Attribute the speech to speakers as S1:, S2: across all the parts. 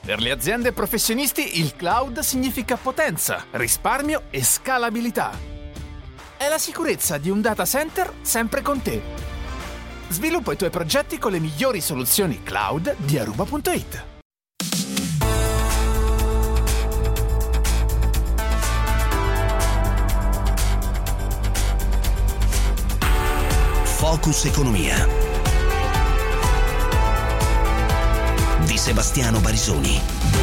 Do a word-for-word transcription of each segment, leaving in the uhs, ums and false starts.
S1: Per le aziende e professionisti il cloud significa potenza, risparmio e scalabilità. È la sicurezza di un data center sempre con te. Sviluppa i tuoi progetti con le migliori soluzioni cloud di Aruba punto it.
S2: Focus Economia di Sebastiano Barisoni.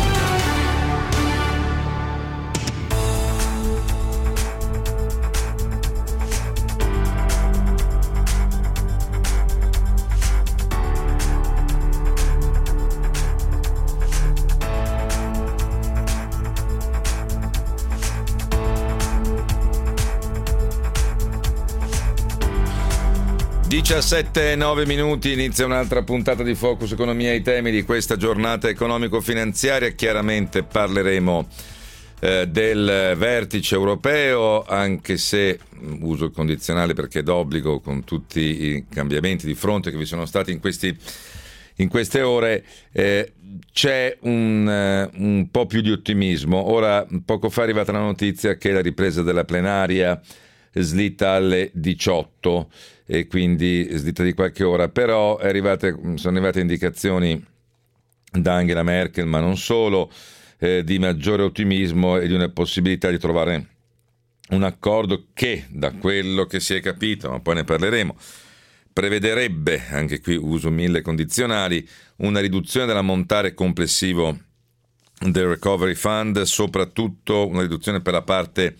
S3: diciassette e nove minuti, inizia un'altra puntata di Focus Economia. I temi di questa giornata economico-finanziaria. Chiaramente parleremo eh, del vertice europeo, anche se uso il condizionale perché è d'obbligo con tutti i cambiamenti di fronte che vi sono stati in questi in queste ore. Eh, c'è un, uh, un po' più di ottimismo. Ora, poco fa è arrivata la notizia che la ripresa della plenaria slitta alle diciotto e quindi slitta di qualche ora, però è arrivate, sono arrivate indicazioni da Angela Merkel, ma non solo, eh, di maggiore ottimismo e di una possibilità di trovare un accordo che, da quello che si è capito, ma poi ne parleremo, prevederebbe, anche qui uso mille condizionali, una riduzione dell'ammontare complessivo del Recovery Fund, soprattutto una riduzione per la parte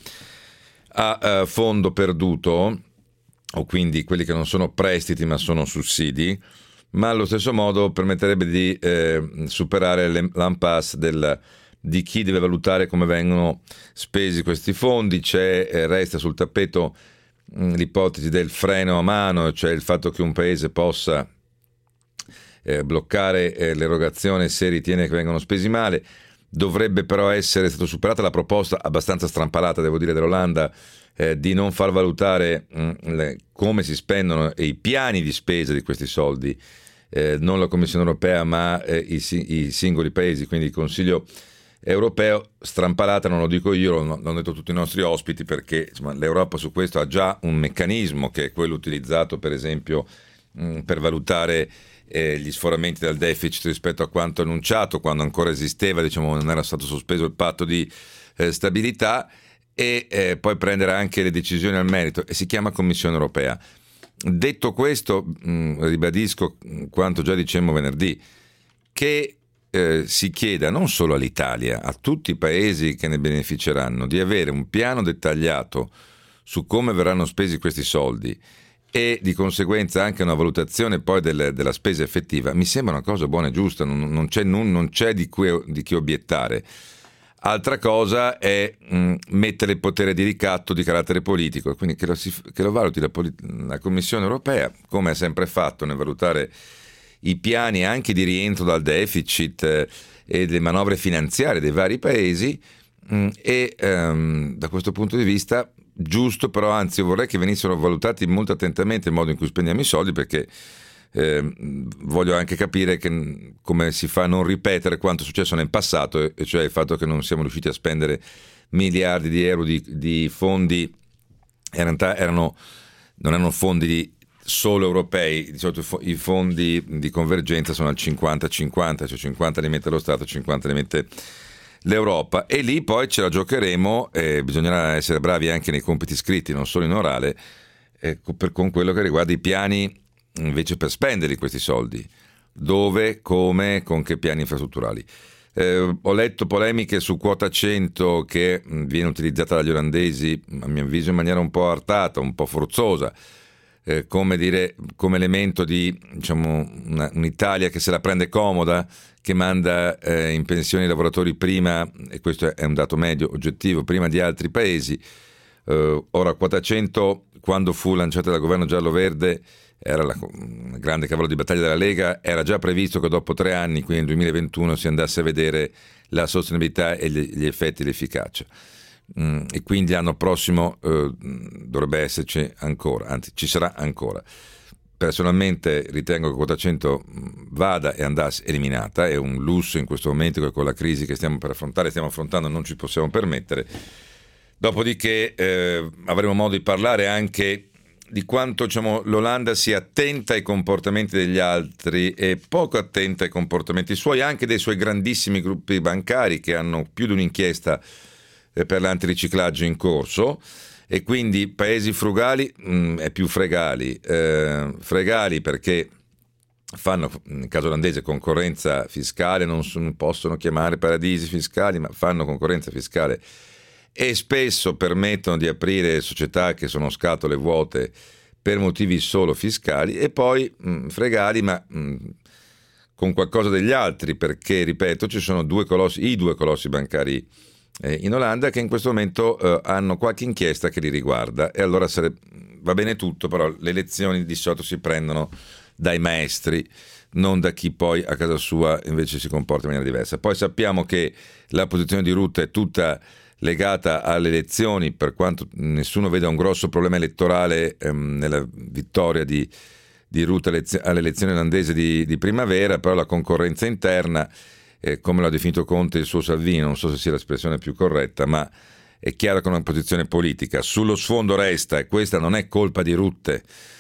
S3: a uh, fondo perduto, o quindi quelli che non sono prestiti ma sono sussidi, ma allo stesso modo permetterebbe di eh, superare l'impasse del, di chi deve valutare come vengono spesi questi fondi. C'è, eh, resta sul tappeto mh, l'ipotesi del freno a mano, cioè il fatto che un paese possa eh, bloccare eh, l'erogazione se ritiene che vengono spesi male. Dovrebbe però essere stata superata la proposta abbastanza strampalata, devo dire, dell'Olanda, eh, di non far valutare mh, le, come si spendono e i piani di spesa di questi soldi, eh, non la Commissione europea ma eh, i, i singoli paesi, quindi il Consiglio europeo. Strampalata non lo dico io, lo, l'hanno detto tutti i nostri ospiti, perché insomma, l'Europa su questo ha già un meccanismo che è quello utilizzato per esempio mh, per valutare Eh, gli sforamenti del deficit rispetto a quanto annunciato quando ancora esisteva, diciamo, non era stato sospeso il patto di eh, stabilità, e eh, poi prendere anche le decisioni al merito, e si chiama Commissione europea. Detto questo, mh, ribadisco quanto già dicemmo venerdì, che eh, si chieda non solo all'Italia, a tutti i paesi che ne beneficeranno, di avere un piano dettagliato su come verranno spesi questi soldi e di conseguenza anche una valutazione poi del, della spesa effettiva. Mi sembra una cosa buona e giusta, non, non c'è, non, non c'è di, cui, di chi obiettare. Altra cosa è mh, mettere il potere di ricatto di carattere politico, quindi che lo, si, che lo valuti la, la Commissione europea, come ha sempre fatto nel valutare i piani anche di rientro dal deficit eh, e le manovre finanziarie dei vari paesi, mh, e ehm, da questo punto di vista giusto, però anzi io vorrei che venissero valutati molto attentamente il modo in cui spendiamo i soldi, perché eh, voglio anche capire che, come si fa a non ripetere quanto è successo nel passato, e cioè il fatto che non siamo riusciti a spendere miliardi di euro di, di fondi, erano, erano, non erano fondi solo europei, di solito i fondi di convergenza sono al cinquanta cinquanta, cioè cinquanta li mette lo Stato, cinquanta li mette l'Europa, e lì poi ce la giocheremo, eh, bisognerà essere bravi anche nei compiti scritti, non solo in orale, eh, per, con quello che riguarda i piani invece per spenderli questi soldi, dove, come, con che piani infrastrutturali. Eh, ho letto polemiche su quota cento che mh, viene utilizzata dagli olandesi, a mio avviso in maniera un po' artata, un po' forzosa, eh, come dire, come elemento di, diciamo, una, un'Italia che se la prende comoda, che manda eh, in pensione i lavoratori prima, e questo è un dato medio oggettivo, prima di altri paesi. Eh, ora, quota cento, quando fu lanciata dal governo giallo-verde, era la, un grande cavallo di battaglia della Lega, era già previsto che dopo tre anni, quindi nel duemilaventuno, si andasse a vedere la sostenibilità e gli, gli effetti e l'efficacia. Mm, e quindi l'anno prossimo eh, dovrebbe esserci ancora, anzi ci sarà ancora. personalmente ritengo che quota cento vada e andasse eliminata, è un lusso in questo momento che con la crisi che stiamo per affrontare, stiamo affrontando, non ci possiamo permettere. Dopodiché eh, avremo modo di parlare anche di quanto, diciamo, l'Olanda sia attenta ai comportamenti degli altri e poco attenta ai comportamenti suoi, anche dei suoi grandissimi gruppi bancari che hanno più di un'inchiesta eh, per l'antiriciclaggio in corso. E quindi paesi frugali mh, e più fregali, eh, fregali perché fanno, nel caso olandese, concorrenza fiscale, non, non possono chiamare paradisi fiscali, ma fanno concorrenza fiscale e spesso permettono di aprire società che sono scatole vuote per motivi solo fiscali, e poi mh, fregali ma mh, con qualcosa degli altri, perché, ripeto, ci sono due colossi, i due colossi bancari in Olanda che in questo momento eh, hanno qualche inchiesta che li riguarda, e allora sare- va bene tutto, però le lezioni di solito si prendono dai maestri, non da chi poi a casa sua invece si comporta in maniera diversa. Poi sappiamo che la posizione di Rutte è tutta legata alle elezioni, per quanto nessuno veda un grosso problema elettorale ehm, nella vittoria di, di Rutte alle, alle elezioni olandesi di, di primavera, però la concorrenza interna, Eh, come l'ha definito Conte il suo Salvini, non so se sia l'espressione più corretta, ma è chiaro che è una posizione politica. Sullo sfondo resta, e questa non è colpa di Rutte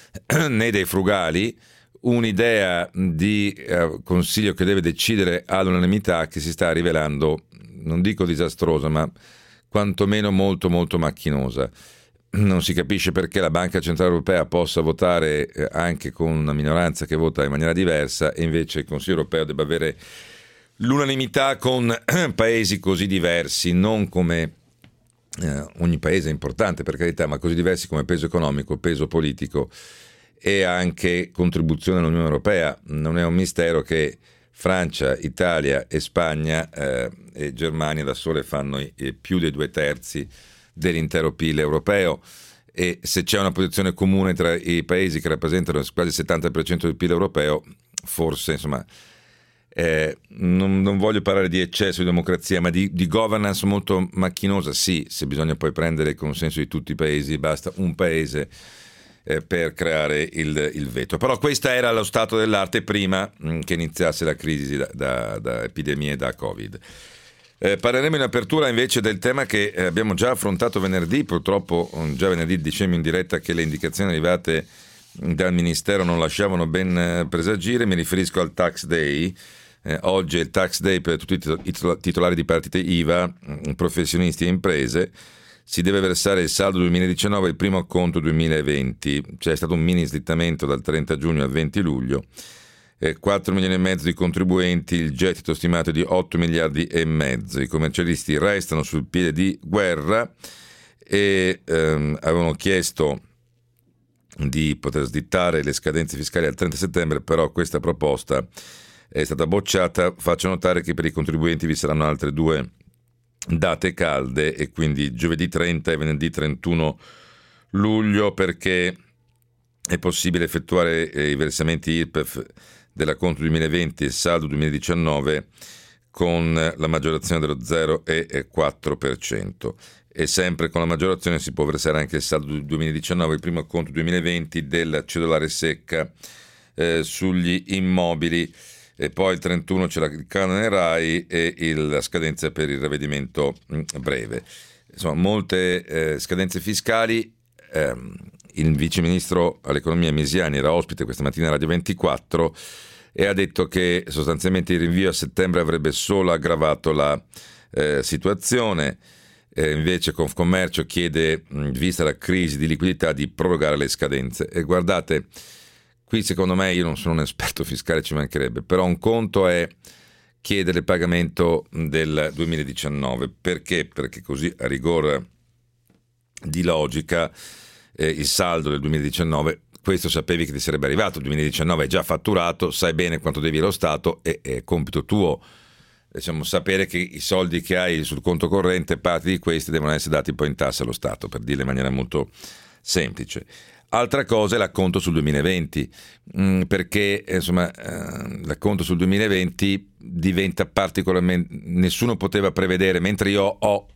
S3: né dei frugali, un'idea di eh, consiglio che deve decidere all'unanimità che si sta rivelando, non dico disastrosa, ma quantomeno molto molto macchinosa. Non si capisce perché la Banca Centrale Europea possa votare eh, anche con una minoranza che vota in maniera diversa, e invece il Consiglio Europeo debba avere l'unanimità con paesi così diversi, non come eh, ogni paese è importante per carità, ma così diversi come peso economico, peso politico e anche contribuzione all'Unione Europea. Non è un mistero che Francia, Italia e Spagna eh, e Germania da sole fanno i, più dei due terzi dell'intero P I L europeo, e se c'è una posizione comune tra i paesi che rappresentano quasi il settanta per cento del P I L europeo, forse, insomma, Eh, non, non voglio parlare di eccesso di democrazia, ma di, di governance molto macchinosa, sì, se bisogna poi prendere il consenso di tutti i paesi, basta un paese eh, per creare il, il veto. Però questo era lo stato dell'arte prima mh, che iniziasse la crisi da, da, da epidemie e da Covid. Eh, parleremo in apertura invece del tema che eh, abbiamo già affrontato venerdì. Purtroppo già venerdì dicemmo in diretta che le indicazioni arrivate dal Ministero non lasciavano ben eh, presagire. Mi riferisco al Tax Day. Eh, oggi è il Tax Day per tutti i titolari di partite I V A, professionisti e imprese. Si deve versare il saldo duemiladiciannove e il primo acconto duemilaventi. C'è stato un mini slittamento dal trenta giugno al venti luglio. Eh, quattro milioni e mezzo di contribuenti, il gettito stimato è di otto miliardi e mezzo. I commercialisti restano sul piede di guerra e ehm, avevano chiesto di poter slittare le scadenze fiscali al trenta settembre, però questa proposta è stata bocciata. Faccio notare che per i contribuenti vi saranno altre due date calde, e quindi giovedì trenta e venerdì trentuno luglio, perché è possibile effettuare i versamenti I R P E F dell'acconto duemilaventi e saldo duemiladiciannove con la maggiorazione dello zero e quattro per cento, e sempre con la maggiorazione si può versare anche il saldo duemiladiciannove, il primo acconto duemilaventi della cedolare secca eh, sugli immobili. E poi il trentuno c'è la, il canone RAI e il, la scadenza per il ravvedimento breve. Insomma, molte eh, scadenze fiscali. ehm, il viceministro all'economia Misiani era ospite questa mattina a Radio ventiquattro e ha detto che sostanzialmente il rinvio a settembre avrebbe solo aggravato la eh, situazione. Eh, invece Confcommercio chiede, vista la crisi di liquidità, di prorogare le scadenze. E guardate, qui secondo me, io non sono un esperto fiscale, ci mancherebbe, però un conto è chiedere il pagamento del duemiladiciannove. Perché? Perché così a rigore di logica eh, il saldo del duemiladiciannove, questo sapevi che ti sarebbe arrivato, il duemiladiciannove è già fatturato, sai bene quanto devi allo Stato, e è compito tuo, diciamo, sapere che i soldi che hai sul conto corrente, parte di questi devono essere dati poi in tassa allo Stato, per dirlo in maniera molto semplice. Altra cosa è l'acconto sul duemilaventi, mh, perché insomma eh, l'acconto sul duemilaventi diventa particolarmente, nessuno poteva prevedere, mentre io ho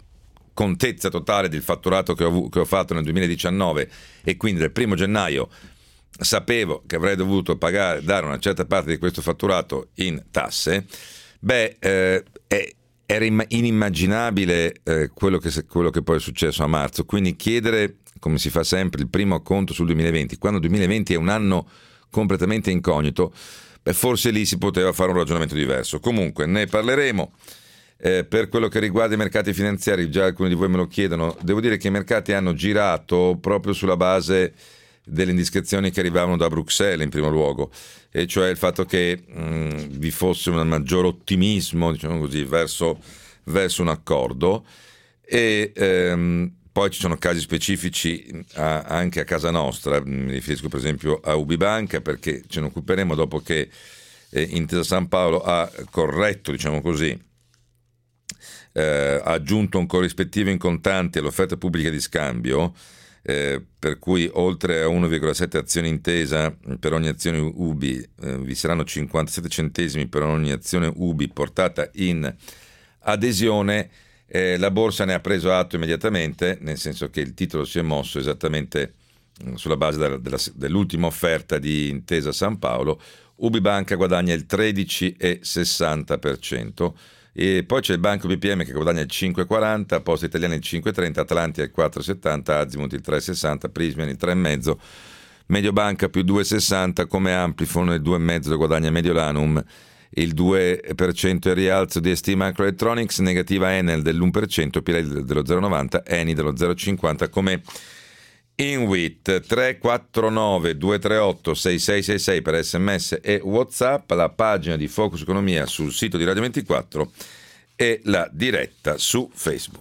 S3: contezza totale del fatturato che ho, che ho fatto nel duemiladiciannove, e quindi dal primo gennaio sapevo che avrei dovuto pagare, dare una certa parte di questo fatturato in tasse, beh, eh, è, era inimmaginabile eh, quello, che, quello che poi è successo a marzo. Quindi chiedere, come si fa sempre, il primo acconto sul duemilaventi, quando il duemilaventi è un anno completamente incognito, beh, forse lì si poteva fare un ragionamento diverso. Comunque ne parleremo. Eh, per quello che riguarda i mercati finanziari, già alcuni di voi me lo chiedono, devo dire che i mercati hanno girato proprio sulla base delle indiscrezioni che arrivavano da Bruxelles in primo luogo, e cioè il fatto che mh, vi fosse un maggior ottimismo, diciamo così, verso, verso un accordo, e ehm, poi ci sono casi specifici a, anche a casa nostra. Mi riferisco per esempio a Ubibanca, perché ce ne occuperemo dopo che eh, Intesa San Paolo ha corretto, diciamo così, Eh, ha aggiunto un corrispettivo in contanti all'offerta pubblica di scambio, eh, per cui oltre a uno virgola sette azioni Intesa per ogni azione Ubi eh, vi saranno cinquantasette centesimi per ogni azione Ubi portata in adesione. Eh, la borsa ne ha preso atto immediatamente, nel senso che il titolo si è mosso esattamente mh, sulla base della, della, dell'ultima offerta di Intesa San Paolo. Ubibanca guadagna il tredici virgola sessanta per cento. E poi c'è il Banco B P M che guadagna il cinque virgola quaranta, Poste Italiane il cinque virgola trenta, Atlantia il quattro virgola settanta, Azimut il tre virgola sessanta, Prismian il tre virgola cinque, Mediobanca più due virgola sessanta, come Amplifon il due virgola cinque guadagna Mediolanum il due per cento, il rialzo di S T Microelectronics, negativa Enel dell'uno per cento, Pirelli dello zero virgola novanta, Eni dello zero virgola cinquanta, come Inwit. Tre quattro nove due tre otto sei sei sei sei per sms e WhatsApp, la pagina di Focus Economia sul sito di Radio ventiquattro e la diretta su Facebook.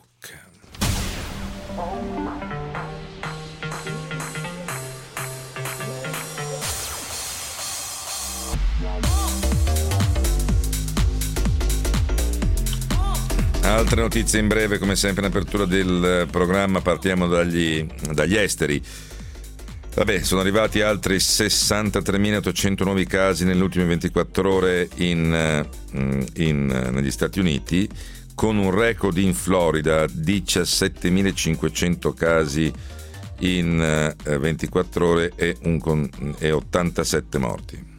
S3: Altre notizie in breve, come sempre in apertura del programma. Partiamo dagli, dagli esteri. Vabbè, sono arrivati altri sessantatremilaottocento nuovi casi nelle ultime ventiquattro ore in, in, negli Stati Uniti, con un record in Florida, diciassettemilacinquecento casi in ventiquattro ore e, un, e ottantasette morti.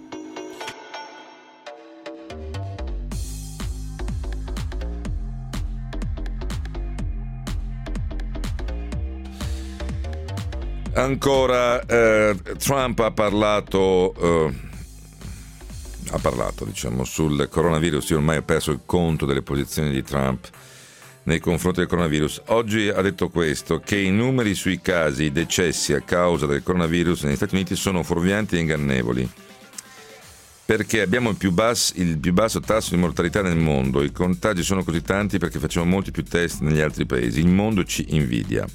S3: Ancora, eh, Trump ha parlato, eh, ha parlato, diciamo, sul coronavirus. Io ormai ho perso il conto delle posizioni di Trump nei confronti del coronavirus. Oggi ha detto questo, che i numeri sui casi, i decessi a causa del coronavirus negli Stati Uniti sono fuorvianti e ingannevoli, perché abbiamo il più, basso, il più basso tasso di mortalità nel mondo. I contagi sono così tanti perché facciamo molti più test negli altri paesi. Il mondo ci invidia.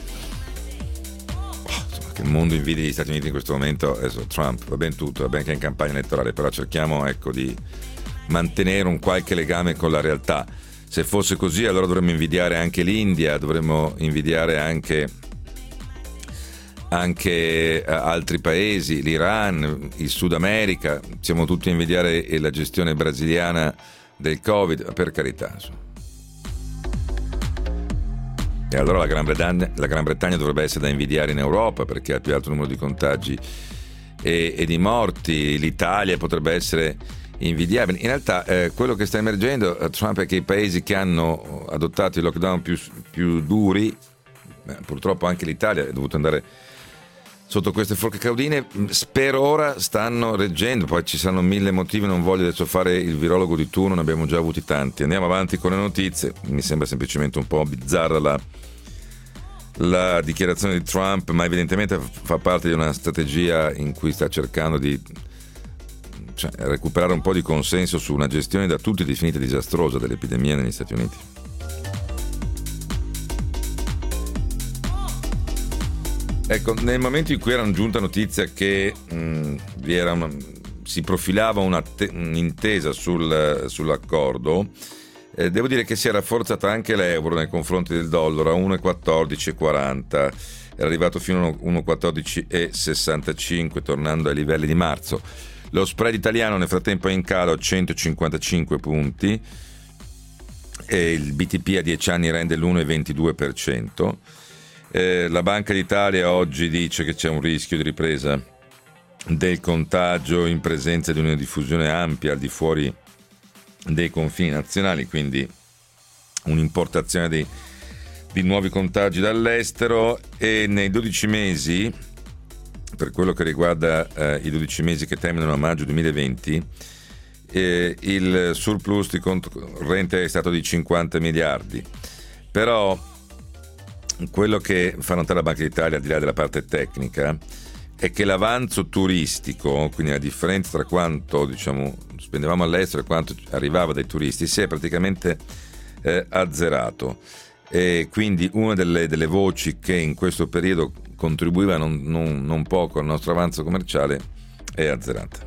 S3: Che il mondo invidia gli Stati Uniti in questo momento. Adesso Trump va ben tutto, va bene che è in campagna elettorale, però cerchiamo, ecco, di mantenere un qualche legame con la realtà. Se fosse così, allora dovremmo invidiare anche l'India, dovremmo invidiare anche anche altri paesi, l'Iran, il Sud America. Siamo tutti a invidiare la gestione brasiliana del Covid, per carità, insomma. E allora la Gran Bretagna, la Gran Bretagna dovrebbe essere da invidiare in Europa, perché ha il più alto numero di contagi e, e di morti. L'Italia potrebbe essere invidiabile. In realtà eh, quello che sta emergendo a Trump è che i paesi che hanno adottato i lockdown più, più duri, eh, purtroppo anche l'Italia è dovuta andare sotto queste forche caudine, per ora stanno reggendo. Poi ci saranno mille motivi, non voglio adesso fare il virologo di turno, ne abbiamo già avuti tanti. Andiamo avanti con le notizie. Mi sembra semplicemente un po' bizzarra la la dichiarazione di Trump, ma evidentemente fa parte di una strategia in cui sta cercando di, cioè, recuperare un po' di consenso su una gestione da tutti definita disastrosa dell'epidemia negli Stati Uniti. Ecco, nel momento in cui era giunta notizia che mh, vi era una, si profilava una te, un'intesa sul, sull'accordo, Eh, devo dire che si è rafforzata anche l'euro nei confronti del dollaro a uno virgola quattordici quaranta, è arrivato fino a uno virgola quattordici sessantacinque, tornando ai livelli di marzo. Lo spread italiano nel frattempo è in calo a centocinquantacinque punti e il B T P a dieci anni rende l'uno virgola ventidue per cento. Eh, la Banca d'Italia oggi dice che c'è un rischio di ripresa del contagio in presenza di una diffusione ampia al di fuori dei confini nazionali, quindi un'importazione di, di nuovi contagi dall'estero. E nei dodici mesi, per quello che riguarda eh, i dodici mesi che terminano a maggio duemilaventi, eh, il surplus di conto corrente è stato di cinquanta miliardi. Però quello che fa notare la Banca d'Italia, al di là della parte tecnica, è che l'avanzo turistico, quindi la differenza tra quanto diciamo spendevamo all'estero e quanto arrivava dai turisti, si è praticamente eh, azzerato. E quindi una delle, delle voci che in questo periodo contribuiva non, non, non poco al nostro avanzo commerciale è azzerata.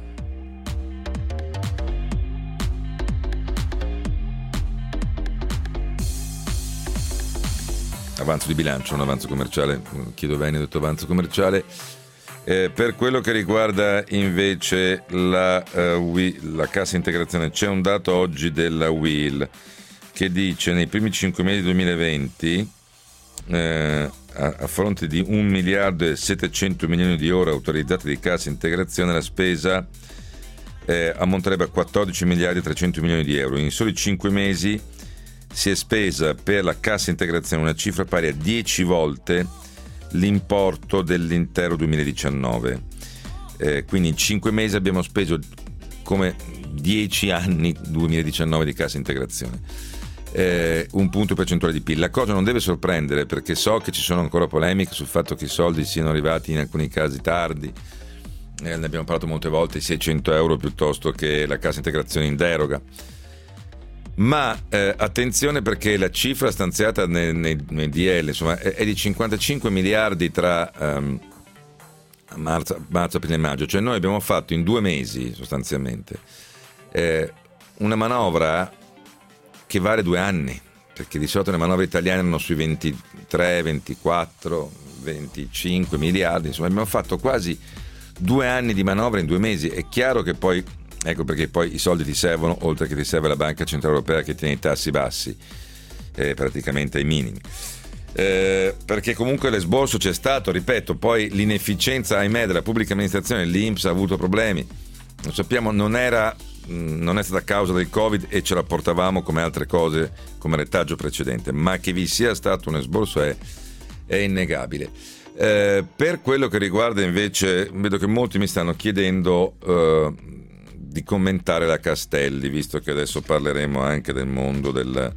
S3: Avanzo di bilancio, non avanzo commerciale, chiedo bene, ho detto avanzo commerciale. Eh, per quello che riguarda invece la, uh, U I L, la cassa integrazione, c'è un dato oggi della U I L che dice nei primi cinque mesi duemilaventi, eh, a, a fronte di un miliardo e settecento milioni di euro autorizzati di cassa integrazione, la spesa eh, ammonterebbe a quattordici miliardi e trecento milioni di euro. In soli cinque mesi si è spesa per la cassa integrazione una cifra pari a dieci volte l'importo dell'intero duemiladiciannove. Eh, quindi in cinque mesi abbiamo speso come dieci anni duemiladiciannove di cassa integrazione, eh, un punto percentuale di P I L. La cosa non deve sorprendere, perché so che ci sono ancora polemiche sul fatto che i soldi siano arrivati in alcuni casi tardi, eh, ne abbiamo parlato molte volte, seicento euro piuttosto che la cassa integrazione in deroga. Ma eh, attenzione, perché la cifra stanziata nei, nei, nei D L insomma, è, è di cinquantacinque miliardi tra um, marzo, marzo, aprile e maggio. Cioè noi abbiamo fatto in due mesi sostanzialmente eh, una manovra che vale due anni, perché di solito le manovre italiane erano sui ventitré, ventiquattro, venticinque miliardi. Insomma abbiamo fatto quasi due anni di manovra in due mesi. È chiaro che poi, ecco perché poi i soldi ti servono, oltre che ti serve la Banca Centrale Europea che tiene i tassi bassi, eh, praticamente ai minimi. Eh, perché comunque l'esborso c'è stato, ripeto, poi l'inefficienza, ahimè, della pubblica amministrazione, l'I N P S ha avuto problemi, lo sappiamo, non era non è stata a causa del Covid e ce la portavamo come altre cose, come retaggio precedente, ma che vi sia stato un esborso è, è innegabile. Eh, per quello che riguarda invece, vedo che molti mi stanno chiedendo eh, di commentare la Castelli, visto che adesso parleremo anche del mondo del,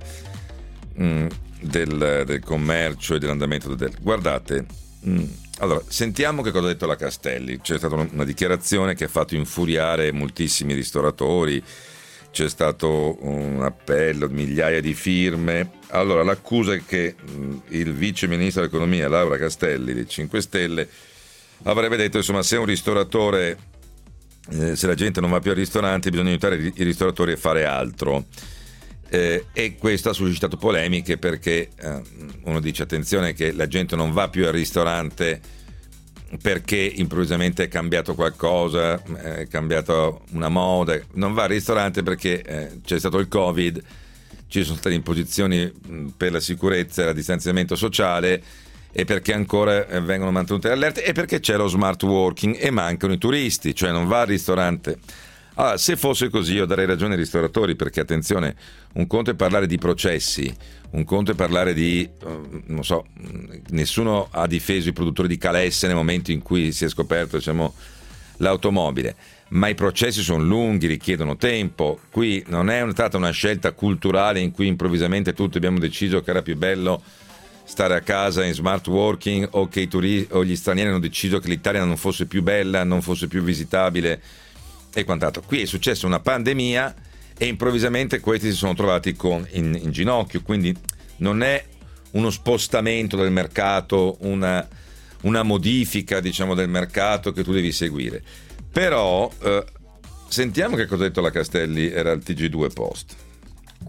S3: mm, del, del commercio e dell'andamento del... Guardate, mm, allora, sentiamo che cosa ha detto la Castelli. C'è stata una dichiarazione che ha fatto infuriare moltissimi ristoratori, c'è stato un appello, migliaia di firme. Allora, l'accusa è che mh, il vice ministro dell'economia, Laura Castelli, dei cinque Stelle, avrebbe detto, insomma, se un ristoratore, eh, se la gente non va più al ristorante, bisogna aiutare i ristoratori a fare altro. Eh, e questo ha suscitato polemiche, perché eh, uno dice, attenzione, che la gente non va più al ristorante perché improvvisamente è cambiato qualcosa, è cambiata una moda, non va al ristorante perché eh, c'è stato il Covid, ci sono state imposizioni per la sicurezza e il distanziamento sociale, e perché ancora eh, vengono mantenute le allerte, e perché c'è lo smart working e mancano i turisti, cioè non va al ristorante. Allora, se fosse così, io darei ragione ai ristoratori, perché attenzione, un conto è parlare di processi, un conto è parlare di, uh, non so, nessuno ha difeso i produttori di calesse nel momento in cui si è scoperto, diciamo, l'automobile, ma i processi sono lunghi, richiedono tempo. Qui non è stata una scelta culturale in cui improvvisamente tutti abbiamo deciso che era più bello stare a casa in smart working, o che i turisti o gli stranieri hanno deciso che l'Italia non fosse più bella, non fosse più visitabile e quant'altro. Qui è successa una pandemia e improvvisamente questi si sono trovati con, in, in ginocchio, quindi non è uno spostamento del mercato, una, una modifica, diciamo, del mercato che tu devi seguire. Però eh, sentiamo che cosa ha detto la Castelli, era al T G due Post.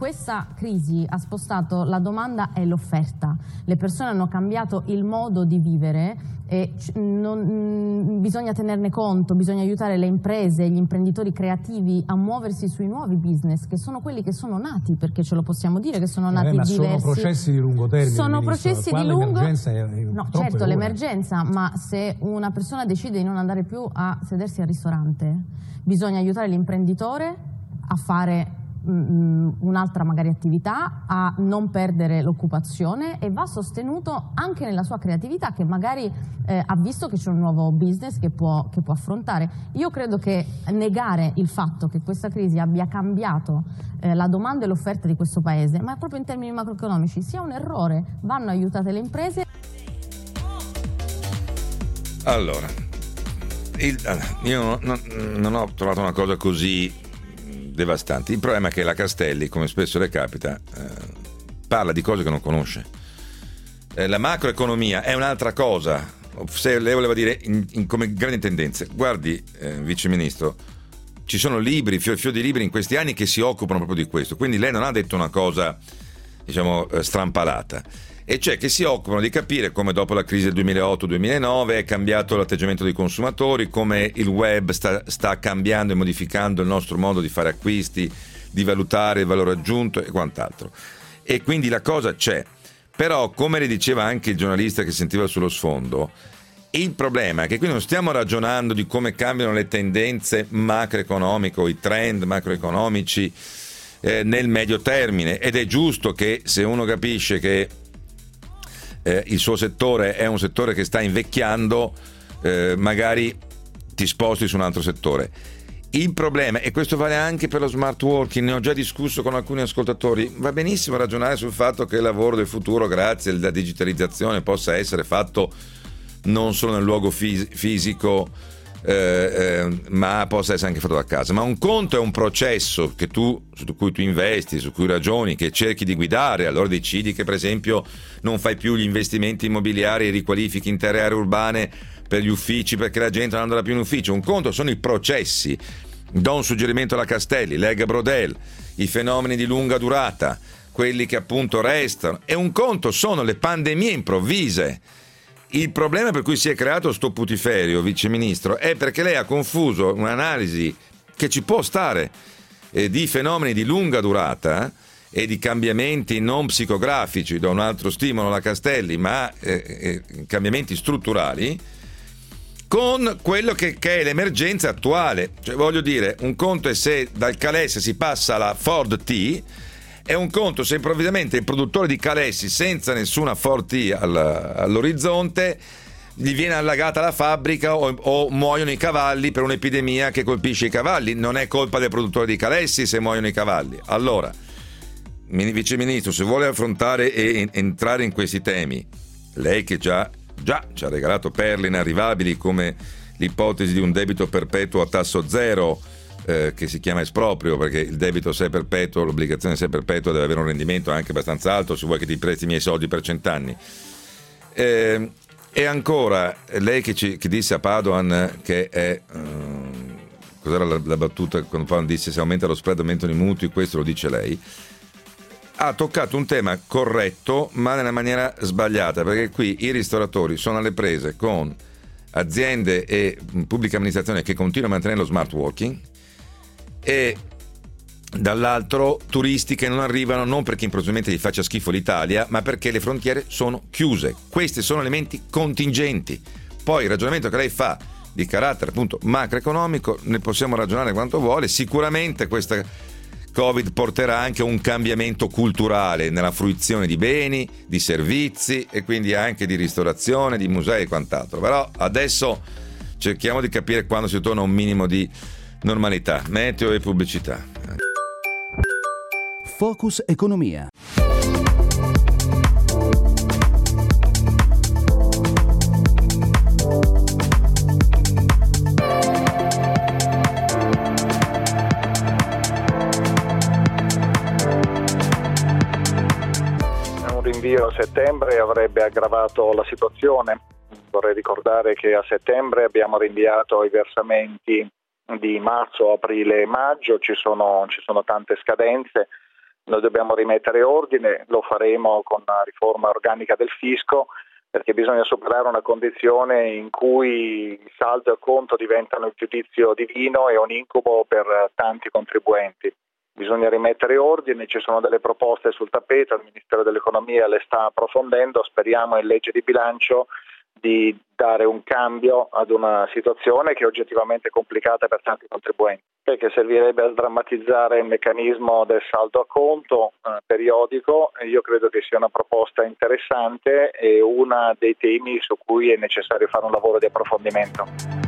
S4: questa crisi ha spostato la domanda e l'offerta. Le persone hanno cambiato il modo di vivere e non, bisogna tenerne conto, bisogna aiutare le imprese, gli imprenditori creativi a muoversi sui nuovi business, che sono quelli che sono nati, perché ce lo possiamo dire che sono nati
S5: eh, ma
S4: diversi.
S5: Sono processi di lungo termine.
S4: Sono
S5: Ministro.
S4: processi
S5: Qua
S4: di lungo
S5: l'emergenza è, è
S4: No,
S5: troppo
S4: certo,
S5: è
S4: l'emergenza, ma se una persona decide di non andare più a sedersi al ristorante, bisogna aiutare l'imprenditore a fare un'altra magari attività, a non perdere l'occupazione, e va sostenuto anche nella sua creatività, che magari eh, ha visto che c'è un nuovo business che può, che può affrontare. Io credo che negare il fatto che questa crisi abbia cambiato eh, la domanda e l'offerta di questo paese, ma proprio in termini macroeconomici, sia un errore. Vanno aiutate le imprese.
S3: Allora, il, io non, non ho trovato una cosa così devastanti. Il problema è che la Castelli, come spesso le capita, eh, parla di cose che non conosce. Eh, la macroeconomia è un'altra cosa. Se lei voleva dire in, in, come grandi tendenze, guardi, eh, Vice Ministro, ci sono libri, fior fior di libri in questi anni che si occupano proprio di questo. Quindi lei non ha detto una cosa, diciamo, eh, strampalata. E cioè che si occupano di capire come dopo la crisi del duemilaotto duemilanove è cambiato l'atteggiamento dei consumatori, come il web sta, sta cambiando e modificando il nostro modo di fare acquisti, di valutare il valore aggiunto e quant'altro. E quindi la cosa c'è. Però, come le diceva anche il giornalista che sentiva sullo sfondo, il problema è che qui non stiamo ragionando di come cambiano le tendenze macroeconomiche o i trend macroeconomici eh, nel medio termine, ed è giusto che se uno capisce che Eh, il suo settore è un settore che sta invecchiando, eh, magari ti sposti su un altro settore. Il problema, e questo vale anche per lo smart working, ne ho già discusso con alcuni ascoltatori, va benissimo ragionare sul fatto che il lavoro del futuro, grazie alla digitalizzazione, possa essere fatto non solo nel luogo fis- fisico eh, eh, ma possa essere anche fatto da casa. Ma un conto è un processo che tu, su cui tu investi, su cui ragioni, che cerchi di guidare, allora decidi che per esempio non fai più gli investimenti immobiliari e riqualifichi intere aree urbane per gli uffici perché la gente non andrà più in ufficio. Un conto sono i processi. Do un suggerimento alla Castelli, legga Brodel, i fenomeni di lunga durata, quelli che appunto restano, e un conto sono le pandemie improvvise. Il problema per cui si è creato sto putiferio, Vice Ministro, è perché lei ha confuso un'analisi che ci può stare eh, di fenomeni di lunga durata e di cambiamenti non psicografici, da un altro stimolo alla Castelli, ma eh, eh, cambiamenti strutturali, con quello che, che è l'emergenza attuale. Cioè, voglio dire, un conto è se dal Calesse si passa alla Ford T, è un conto se improvvisamente il produttore di Calessi, senza nessuna Ford T all'orizzonte, gli viene allagata la fabbrica o, o muoiono i cavalli per un'epidemia che colpisce i cavalli. Non è colpa del produttore di Calessi se muoiono i cavalli. Allora, Vice Ministro, se vuole affrontare e entrare in questi temi, lei che già, già ci ha regalato perle inarrivabili come l'ipotesi di un debito perpetuo a tasso zero, Eh, che si chiama esproprio, perché il debito se è perpetuo, l'obbligazione se è perpetua deve avere un rendimento anche abbastanza alto se vuoi che ti presti i miei soldi per cent'anni. Eh, e ancora, lei che, ci, che disse a Padoan che è um, cos'era la, la battuta quando Padoan disse se aumenta lo spread aumentano i mutui, questo lo dice lei, ha toccato un tema corretto ma nella maniera sbagliata, perché qui i ristoratori sono alle prese con aziende e pubblica amministrazione che continuano a mantenere lo smart working, e dall'altro turisti che non arrivano non perché improvvisamente gli faccia schifo l'Italia, ma perché le frontiere sono chiuse. Questi sono elementi contingenti. Poi il ragionamento che lei fa di carattere appunto macroeconomico ne possiamo ragionare quanto vuole. Sicuramente questa Covid porterà anche un cambiamento culturale nella fruizione di beni, di servizi e quindi anche di ristorazione, di musei e quant'altro. Però adesso cerchiamo di capire quando si torna a un minimo di normalità. Meteo e pubblicità.
S6: Focus Economia.
S7: Un rinvio a settembre avrebbe aggravato la situazione. Vorrei ricordare che a settembre abbiamo rinviato i versamenti di marzo, aprile e maggio, ci sono, ci sono tante scadenze Noi dobbiamo rimettere ordine, lo faremo con una riforma organica del fisco, perché bisogna superare una condizione in cui il saldo e il conto diventano il giudizio divino e un incubo per tanti contribuenti. Bisogna rimettere ordine, ci sono delle proposte sul tappeto, il Ministero dell'Economia le sta approfondendo, speriamo in legge di bilancio di dare un cambio ad una situazione che è oggettivamente complicata per tanti contribuenti, perché servirebbe a sdrammatizzare il meccanismo del saldo a conto eh, periodico. Io credo che sia una proposta interessante e uno dei temi su cui è necessario fare un lavoro di approfondimento.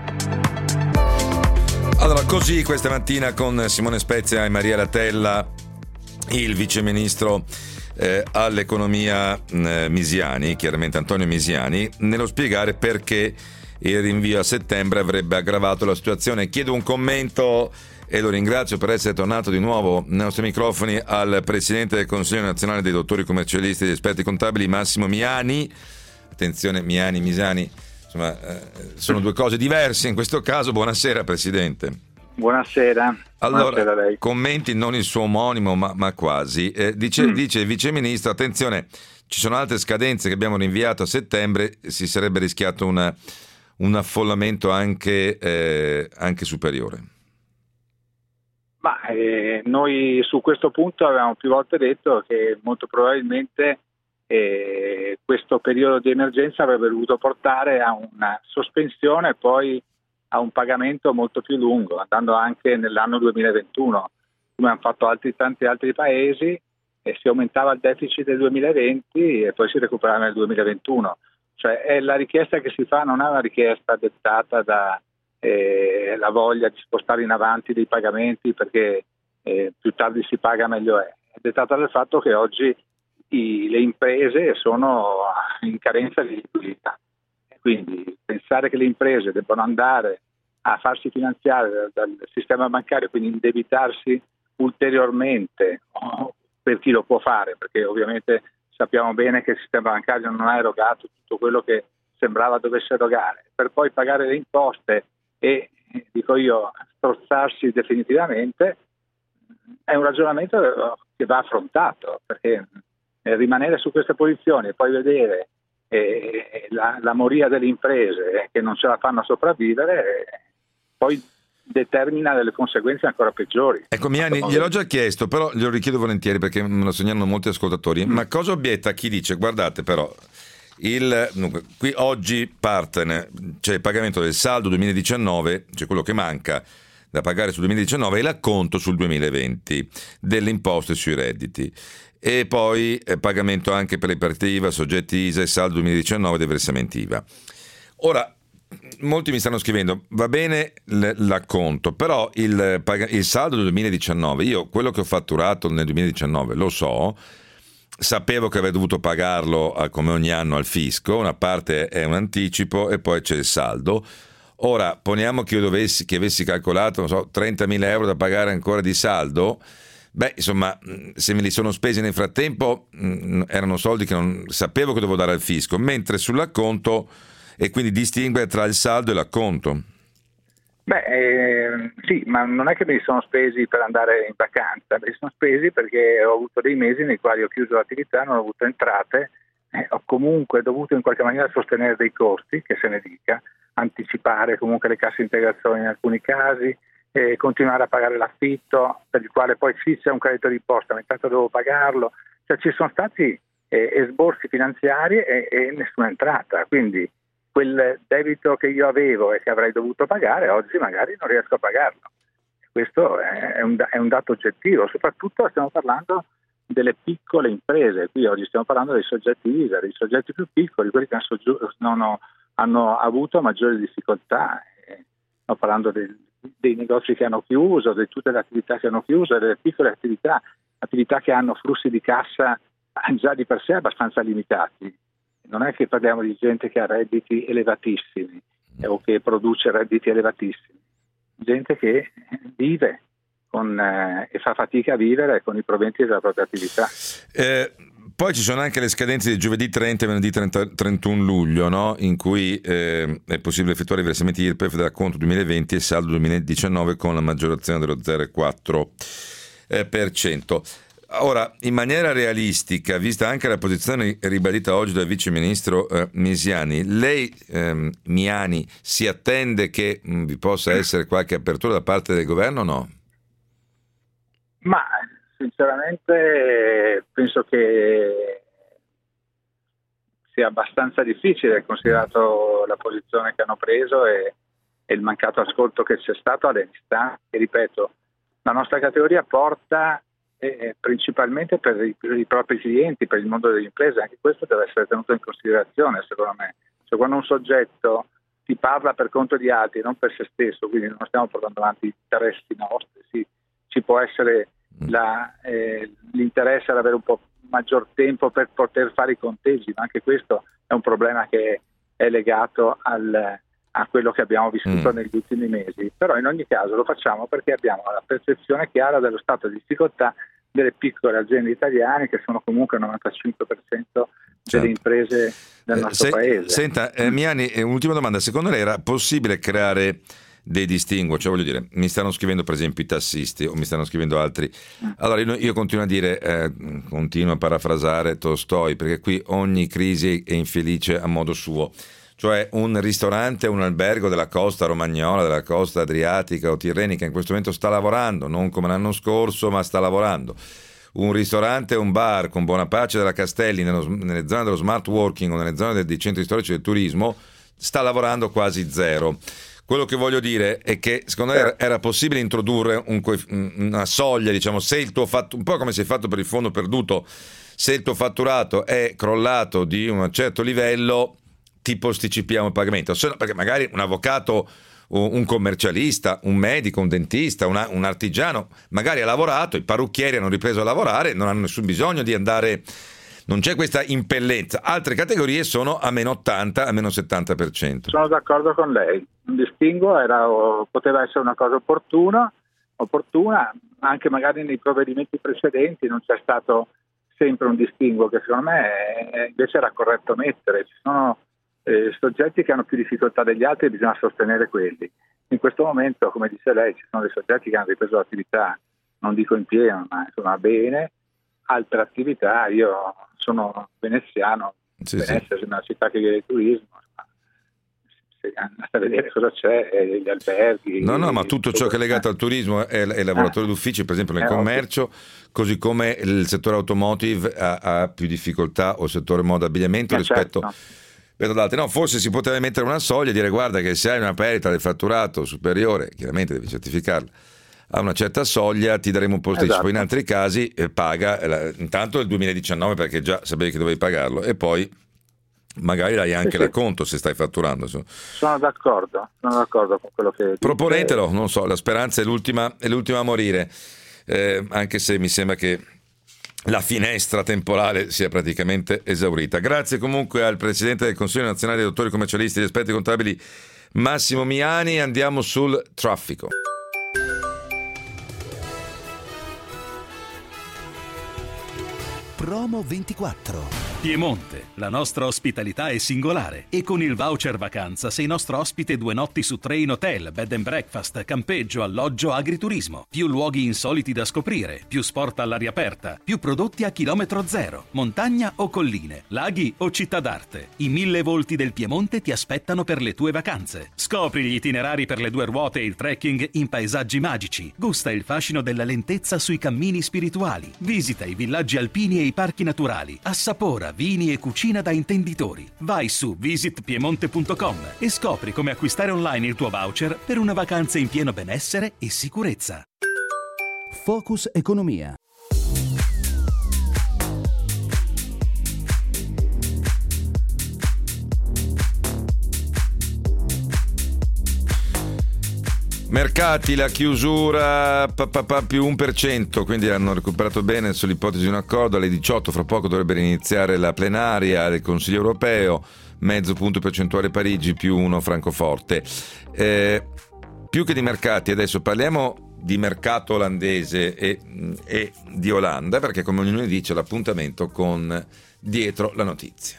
S3: Allora, così questa mattina con Simone Spezia e Maria Latella, il viceministro eh, all'economia eh, Misiani, chiaramente Antonio Misiani, nello spiegare perché il rinvio a settembre avrebbe aggravato la situazione. Chiedo un commento e lo ringrazio per essere tornato di nuovo nei nostri microfoni al Presidente del Consiglio Nazionale dei Dottori Commercialisti e degli Esperti Contabili, Massimo Miani. Attenzione, Miani, Misiani, insomma, eh, sono due cose diverse in questo caso. Buonasera, Presidente.
S6: Buonasera.
S3: Allora,
S6: Buonasera a lei.
S3: Commenti non il suo omonimo, ma, ma quasi. Eh, dice, mm. dice il Viceministro, attenzione, ci sono altre scadenze che abbiamo rinviato a settembre, si sarebbe rischiato una, un affollamento anche, eh, anche superiore.
S6: Ma eh, noi su questo punto avevamo più volte detto che molto probabilmente eh, questo periodo di emergenza avrebbe dovuto portare a una sospensione e poi a un pagamento molto più lungo, andando anche nell'anno duemilaventuno, come hanno fatto altri, tanti altri paesi, e si aumentava il deficit del duemilaventi e poi si recuperava nel duemilaventuno. Cioè è la richiesta che si fa non è una richiesta dettata da eh, la voglia di spostare in avanti dei pagamenti perché eh, più tardi si paga meglio è, è dettata dal fatto che oggi i, le imprese sono in carenza di liquidità. Quindi pensare che le imprese debbano andare a farsi finanziare dal, dal sistema bancario, quindi indebitarsi ulteriormente oh, per chi lo può fare, perché ovviamente sappiamo bene che il sistema bancario non ha erogato tutto quello che sembrava dovesse erogare, per poi pagare le imposte e, dico io, strozzarsi definitivamente, è un ragionamento che va affrontato, perché rimanere su queste posizioni e poi vedere E la, la moria delle imprese che non ce la fanno a sopravvivere poi determina delle conseguenze ancora peggiori.
S3: Ecco, Miani, gliel'ho già chiesto, però glielo richiedo volentieri perché me lo segnalano molti ascoltatori. Mm. Ma cosa obietta chi dice, guardate però, il, dunque, qui oggi parte, c'è il pagamento del saldo duemiladiciannove, cioè quello che manca da pagare sul duemiladiciannove, e l'acconto sul duemilaventi delle imposte sui redditi. E poi eh, pagamento anche per le partite I V A, soggetti I S A e saldo duemiladiciannove dei versamenti I V A. Ora, molti mi stanno scrivendo, va bene l- l'acconto, però il, il saldo del duemiladiciannove, io quello che ho fatturato nel duemiladiciannove lo so, sapevo che avrei dovuto pagarlo a, come ogni anno al fisco, una parte è un anticipo e poi c'è il saldo. Ora, poniamo che io dovessi, che avessi calcolato, non so, trentamila euro da pagare ancora di saldo. Beh, insomma, se me li sono spesi nel frattempo mh, erano soldi che non sapevo che dovevo dare al fisco, mentre sull'acconto, e quindi distinguere tra il saldo e l'acconto.
S6: Beh, eh, sì, ma non è che me li sono spesi per andare in vacanza, me li sono spesi perché ho avuto dei mesi nei quali ho chiuso l'attività, non ho avuto entrate, eh, ho comunque dovuto in qualche maniera sostenere dei costi, che se ne dica, anticipare comunque le casse integrazioni in alcuni casi, e continuare a pagare l'affitto, per il quale poi sì c'è un credito d'imposta, ma intanto devo pagarlo. Cioè ci sono stati eh, esborsi finanziari e, e nessuna entrata, quindi quel debito che io avevo e che avrei dovuto pagare oggi magari non riesco a pagarlo. Questo è un, è un dato oggettivo, soprattutto stiamo parlando delle piccole imprese, qui oggi stiamo parlando dei soggetti I S A, dei soggetti più piccoli, quelli che hanno, hanno avuto maggiori difficoltà, stiamo parlando del dei negozi che hanno chiuso, di tutte le attività che hanno chiuso, delle piccole attività, attività che hanno flussi di cassa già di per sé abbastanza limitati. Non è che parliamo di gente che ha redditi elevatissimi eh, o che produce redditi elevatissimi, gente che vive con, eh, e fa fatica a vivere con i proventi della propria attività.
S3: Eh, poi ci sono anche le scadenze di giovedì trenta e venerdì trenta, trentuno luglio, no? In cui eh, è possibile effettuare i versamenti I R P E F dell'acconto duemilaventi e saldo duemiladiciannove con la maggiorazione dello zero virgola quattro per cento. ora, in maniera realistica, vista anche la posizione ribadita oggi dal vice ministro eh, Misiani, lei, ehm, Miani, si attende che mh, vi possa essere qualche apertura da parte del governo o no?
S6: Ma sinceramente penso che sia abbastanza difficile, considerato la posizione che hanno preso e, e il mancato ascolto che c'è stato alle distanze. Ripeto, la nostra categoria porta eh, principalmente per i, per i propri clienti, per il mondo delle imprese, anche questo deve essere tenuto in considerazione, secondo me. Cioè, quando un soggetto ti parla per conto di altri, non per se stesso, quindi non stiamo portando avanti interessi nostri, sì, ci può essere la, eh, l'interesse ad avere un po' maggior tempo per poter fare i conteggi, ma anche questo è un problema che è legato al, a quello che abbiamo vissuto mm. negli ultimi mesi. Però in ogni caso lo facciamo perché abbiamo la percezione chiara dello stato di difficoltà delle piccole aziende italiane, che sono comunque il novantacinque per cento delle certo. imprese del nostro
S3: eh, se,
S6: paese.
S3: Senta, eh, Miani, eh, un'ultima domanda. Secondo lei era possibile creare dei distinguo? Cioè, voglio dire, mi stanno scrivendo per esempio i tassisti o mi stanno scrivendo altri. Allora io, io continuo a dire, eh, continuo a parafrasare Tolstoi, perché qui ogni crisi è infelice a modo suo. Cioè un ristorante, un albergo della costa romagnola, della costa adriatica o tirrenica in questo momento sta lavorando, non come l'anno scorso, ma sta lavorando. Un ristorante, un bar con buona pace della Castelli nello, nelle zone dello smart working o nelle zone dei, dei centri storici del turismo sta lavorando quasi zero. Quello che voglio dire è che secondo me era possibile introdurre un, una soglia, diciamo, se il tuo fatto, un po' come si è fatto per il fondo perduto, se il tuo fatturato è crollato di un certo livello ti posticipiamo il pagamento, se no, perché magari un avvocato, un commercialista, un medico, un dentista, una, un artigiano magari ha lavorato, i parrucchieri hanno ripreso a lavorare, non hanno nessun bisogno di andare, non c'è questa impellenza. Altre categorie sono a meno ottanta, a meno settanta per cento.
S6: Sono d'accordo con lei, un distinguo era, poteva essere una cosa opportuna, opportuna, anche magari nei provvedimenti precedenti non c'è stato sempre un distinguo che secondo me invece era corretto mettere. Ci sono Eh, soggetti che hanno più difficoltà degli altri e bisogna sostenere quelli. In questo momento, come dice lei, ci sono dei soggetti che hanno ripreso l'attività, non dico in pieno, ma insomma bene, altre attività. Io sono veneziano,
S3: sì,
S6: Venezia
S3: sì.
S6: è una città che vive di turismo, ma se andate a vedere cosa c'è, eh, gli alberghi.
S3: No, no, ma tutto ciò che è legato al turismo è, è lavoratore ah. d'ufficio, per esempio nel eh, commercio, ovvio. Così come il settore automotive ha, ha più difficoltà, o il settore moda abbigliamento, ma rispetto... Certo. No, forse si poteva mettere una soglia e dire guarda che se hai una perdita del fatturato superiore, chiaramente devi certificarla, a una certa soglia ti daremo un posticipo, esatto. In altri casi eh, paga eh, intanto il duemiladiciannove perché già sapevi che dovevi pagarlo e poi magari dai anche sì, l'acconto sì. se stai fatturando.
S6: Sono d'accordo, sono d'accordo con quello che
S3: proponetelo, non so, la speranza è l'ultima, è l'ultima a morire, eh, anche se mi sembra che la finestra temporale sia praticamente esaurita. Grazie comunque al Presidente del Consiglio Nazionale dei Dottori Commercialisti e Esperti Contabili Massimo Miani. Andiamo sul traffico.
S2: Promo ventiquattro.
S8: Piemonte, la nostra ospitalità è singolare e con il voucher vacanza sei nostro ospite due notti su tre in hotel, bed and breakfast, campeggio, alloggio, agriturismo. Più luoghi insoliti da scoprire, più sport all'aria aperta, più prodotti a chilometro zero, montagna o colline, laghi o città d'arte. I mille volti del Piemonte ti aspettano per le tue vacanze. Scopri gli itinerari per le due ruote e il trekking in paesaggi magici. Gusta il fascino della lentezza sui cammini spirituali. Visita i villaggi alpini e i parchi naturali. Assapora vini e cucina da intenditori. Vai su visit piemonte punto com e scopri come acquistare online il tuo voucher per una vacanza in pieno benessere e sicurezza.
S2: Focus Economia.
S3: Mercati, la chiusura pa, pa, pa, più uno per cento, quindi hanno recuperato bene sull'ipotesi di un accordo. Alle diciotto fra poco dovrebbe iniziare la plenaria del Consiglio europeo, mezzo punto percentuale Parigi più uno Francoforte. Eh, più che di mercati adesso parliamo di mercato olandese e, e di Olanda, perché come ognuno dice l'appuntamento con Dietro la Notizia.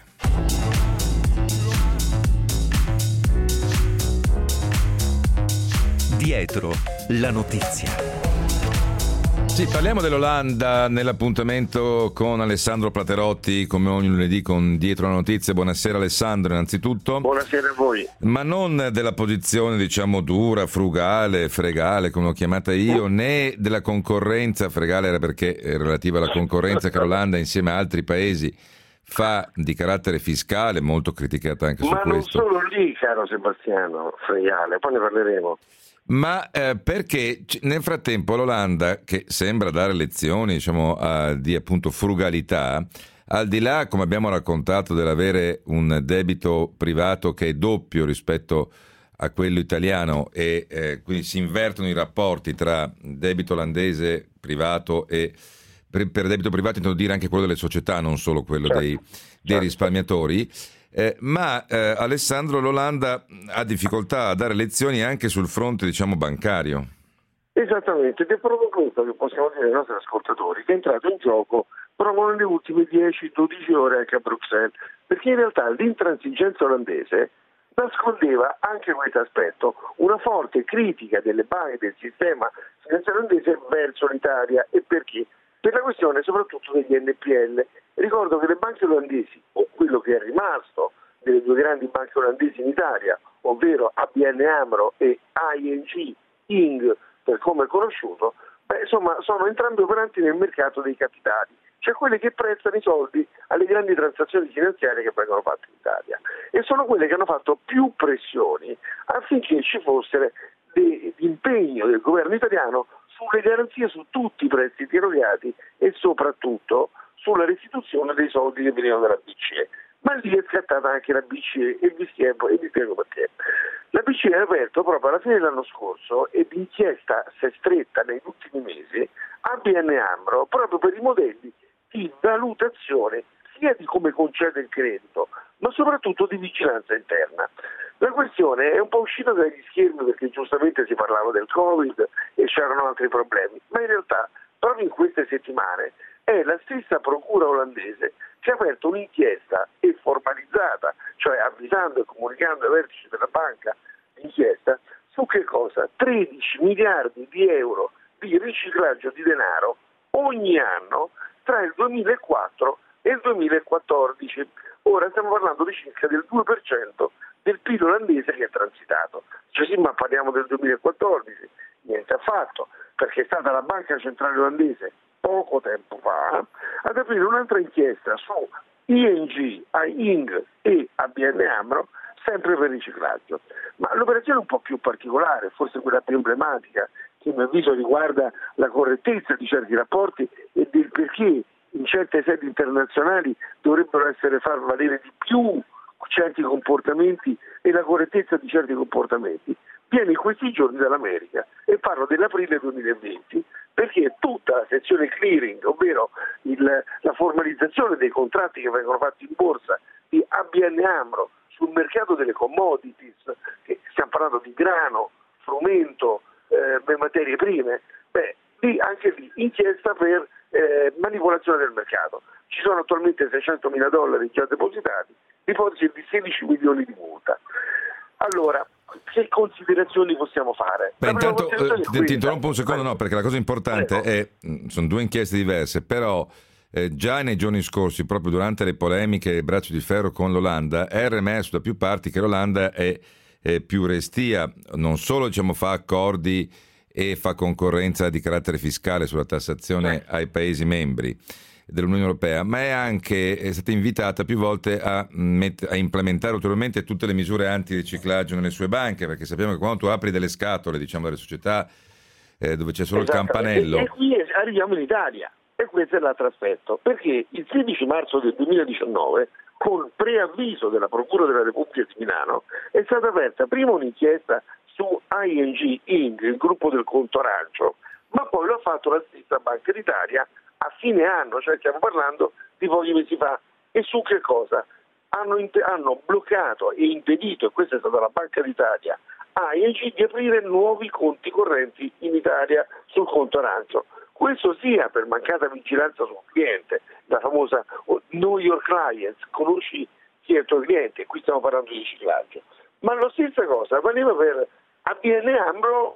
S2: Dietro la notizia.
S3: Sì, parliamo dell'Olanda nell'appuntamento con Alessandro Platerotti, come ogni lunedì con Dietro la Notizia. Buonasera Alessandro, innanzitutto.
S9: Buonasera a voi.
S3: Ma non della posizione, diciamo, dura, frugale, fregale, come l'ho chiamata io, né della concorrenza, fregale era perché è relativa alla concorrenza che l'Olanda insieme a altri paesi fa di carattere fiscale, molto criticata anche su
S9: Ma
S3: questo.
S9: Ma non solo lì, caro Sebastiano, fregale, poi ne parleremo.
S3: Ma eh, perché nel frattempo l'Olanda, che sembra dare lezioni, diciamo, a, di appunto frugalità, al di là, come abbiamo raccontato, dell'avere un debito privato che è doppio rispetto a quello italiano e eh, quindi si invertono i rapporti tra debito olandese privato e per, per debito privato intendo dire anche quello delle società, non solo quello certo, dei, dei certo. risparmiatori. Eh, ma eh, Alessandro, l'Olanda ha difficoltà a dare lezioni anche sul fronte, diciamo, bancario.
S9: Esattamente, ed è proprio questo che possiamo dire ai nostri ascoltatori, che è entrato in gioco proprio nelle ultime dieci dodici ore anche a Bruxelles, perché in realtà l'intransigenza olandese nascondeva anche questo aspetto, una forte critica delle banche del sistema finanziario olandese verso l'Italia. E perché? Per la questione soprattutto degli N P L. Ricordo che le banche olandesi, o quello che è rimasto delle due grandi banche olandesi in Italia, ovvero A B N AMRO e I N G I N G, per come è conosciuto, beh, insomma, sono entrambi operanti nel mercato dei capitali, cioè quelle che prestano i soldi alle grandi transazioni finanziarie che vengono fatte in Italia, e sono quelle che hanno fatto più pressioni affinché ci fosse l'impegno del governo italiano sulle garanzie su tutti i prestiti erogati e soprattutto sulla restituzione dei soldi che venivano dalla B C E. Ma lì è scattata anche la B C E e vi spiego, e vi spiego perché. La B C E ha aperto proprio alla fine dell'anno scorso, e l'inchiesta si è stretta negli ultimi mesi, A B N AMRO proprio per i modelli di valutazione sia di come concede il credito, ma soprattutto di vigilanza interna. La questione è un po' uscita dagli schermi perché giustamente si parlava del Covid e c'erano altri problemi, ma in realtà proprio in queste settimane è la stessa procura olandese che ha aperto un'inchiesta e formalizzata, cioè avvisando e comunicando ai vertici della banca l'inchiesta, su che cosa? tredici miliardi di euro di riciclaggio di denaro ogni anno tra il duemilaquattro e il duemilaquattordici. Ora stiamo parlando di circa del due per cento del P I L olandese che è transitato. Cioè sì, ma parliamo del duemilaquattordici, niente affatto, perché è stata la Banca Centrale Olandese poco tempo fa ad aprire un'altra inchiesta su I N G, I N G e A B N AMRO, sempre per riciclaggio. Ma l'operazione è un po' più particolare, forse quella più emblematica, che a mio avviso riguarda la correttezza di certi rapporti e del perché in certe sedi internazionali dovrebbero essere far valere di più certi comportamenti e la correttezza di certi comportamenti, viene in questi giorni dall'America, e parlo dell'aprile duemilaventi, perché tutta la sezione clearing, ovvero il, la formalizzazione dei contratti che vengono fatti in borsa di A B N AMRO sul mercato delle commodities, che stiamo parlando di grano, frumento, eh, materie prime, beh, lì, anche lì inchiesta per eh, manipolazione del mercato. Ci sono attualmente seicentomila dollari già depositati, ipotesi di sedici milioni di multa. Allora, che considerazioni possiamo fare?
S3: Beh, intanto eh, ti interrompo un secondo, no, perché la cosa importante è, sono due inchieste diverse, però eh, già nei giorni scorsi, proprio durante le polemiche e braccio di ferro con l'Olanda, è emerso da più parti che l'Olanda è, è più restia, non solo, diciamo, fa accordi e fa concorrenza di carattere fiscale sulla tassazione eh. ai Paesi membri dell'Unione Europea, ma è anche è stata invitata più volte a, met- a implementare ulteriormente tutte le misure antiriciclaggio nelle sue banche, perché sappiamo che quando tu apri delle scatole, diciamo, delle società eh, dove c'è solo il campanello.
S9: E, e qui arriviamo in Italia, e questo è l'altro aspetto, perché il sedici marzo del duemiladiciannove, con preavviso della Procura della Repubblica di Milano, è stata aperta prima un'inchiesta su I N G I N G, il gruppo del conto arancio, ma poi l'ha fatto la stessa Banca d'Italia a fine anno, cioè stiamo parlando di pochi mesi fa. E su che cosa? Hanno, hanno bloccato e impedito, e questa è stata la Banca d'Italia, a I N G di aprire nuovi conti correnti in Italia sul conto arancio. Questo sia per mancata vigilanza sul cliente, la famosa Know Your Clients, conosci chi è il tuo cliente, qui stiamo parlando di riciclaggio. Ma la stessa cosa valeva per A B N AMRO,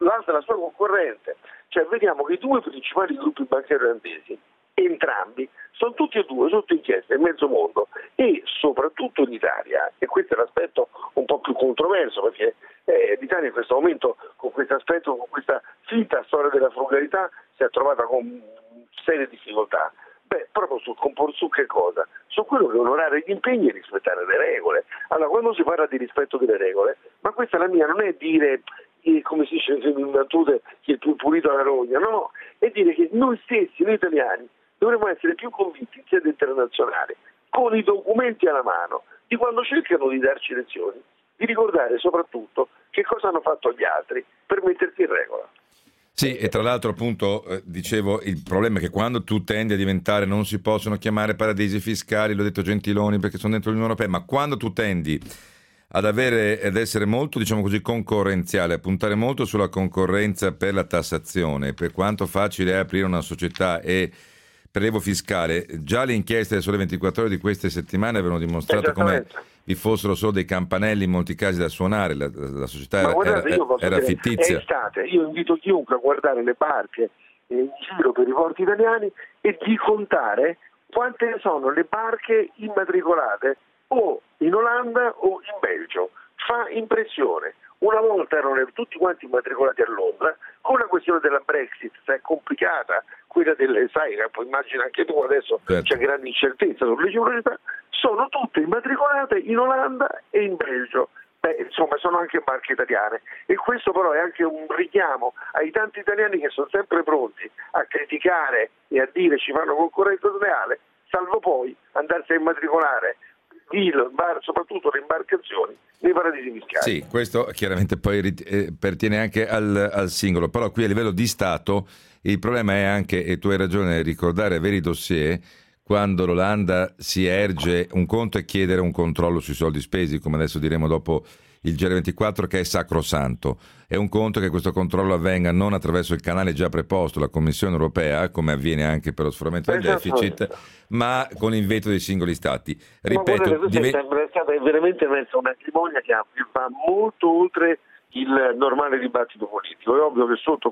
S9: l'altra la sua concorrente. Cioè vediamo che i due principali gruppi banchieri olandesi, entrambi, sono tutti e due sotto inchiesta in mezzo mondo e soprattutto in Italia, e questo è l'aspetto un po' più controverso, perché eh, l'Italia in questo momento con questo aspetto, con questa finta storia della frugalità si è trovata con serie difficoltà. Beh, proprio su, su che cosa? Su quello che onorare gli impegni e rispettare le regole. Allora, quando si parla di rispetto delle regole, ma questa la mia non è dire, eh, come si dice in battute, che il più pulito alla rogna, no, è dire che noi stessi, noi italiani, dovremmo essere più convinti in sede internazionale, con i documenti alla mano, di quando cercano di darci lezioni, di ricordare soprattutto che cosa hanno fatto gli altri per mettersi in regola.
S3: Sì, e tra l'altro appunto eh, dicevo, il problema è che quando tu tendi a diventare, non si possono chiamare paradisi fiscali, l'ho detto Gentiloni perché sono dentro l'Unione Europea, ma quando tu tendi ad avere ed essere molto, diciamo così, concorrenziale, a puntare molto sulla concorrenza per la tassazione, per quanto facile è aprire una società e prelievo fiscale, già le inchieste del Sole ventiquattro Ore di queste settimane avevano dimostrato come vi fossero solo dei campanelli in molti casi da suonare, la, la società era, guardate, era, era dire, fittizia.
S9: È estate, io invito chiunque a guardare le barche in giro per i porti italiani e di contare quante sono le barche immatricolate o in Olanda o in Belgio. Fa impressione. Una volta erano tutti quanti immatricolati a Londra, con la questione della Brexit, se è complicata, quella delle, sai, poi immagina anche tu adesso, certo, c'è grande incertezza sulle reciprocità, sono tutte immatricolate in Olanda e in Belgio. Beh, insomma, sono anche barche italiane, e questo però è anche un richiamo ai tanti italiani che sono sempre pronti a criticare e a dire ci fanno concorrenza sleale, salvo poi andarsi a immatricolare il bar, soprattutto le imbarcazioni nei paradisi fiscali.
S3: Sì, questo chiaramente poi eh, pertiene anche al, al singolo, però qui a livello di Stato il problema è anche, e tu hai ragione nel ricordare veri dossier, quando l'Olanda si erge, un conto è chiedere un controllo sui soldi spesi, come adesso diremo dopo il G R ventiquattro, che è sacrosanto, è un conto che questo controllo avvenga non attraverso il canale già preposto, la Commissione europea, come avviene anche per lo sforamento del deficit, ma con l'inveto dei singoli stati. Ripeto,
S9: ma guarda, diven- è stata veramente messa una crimonia che va molto oltre il normale dibattito politico. È ovvio che sotto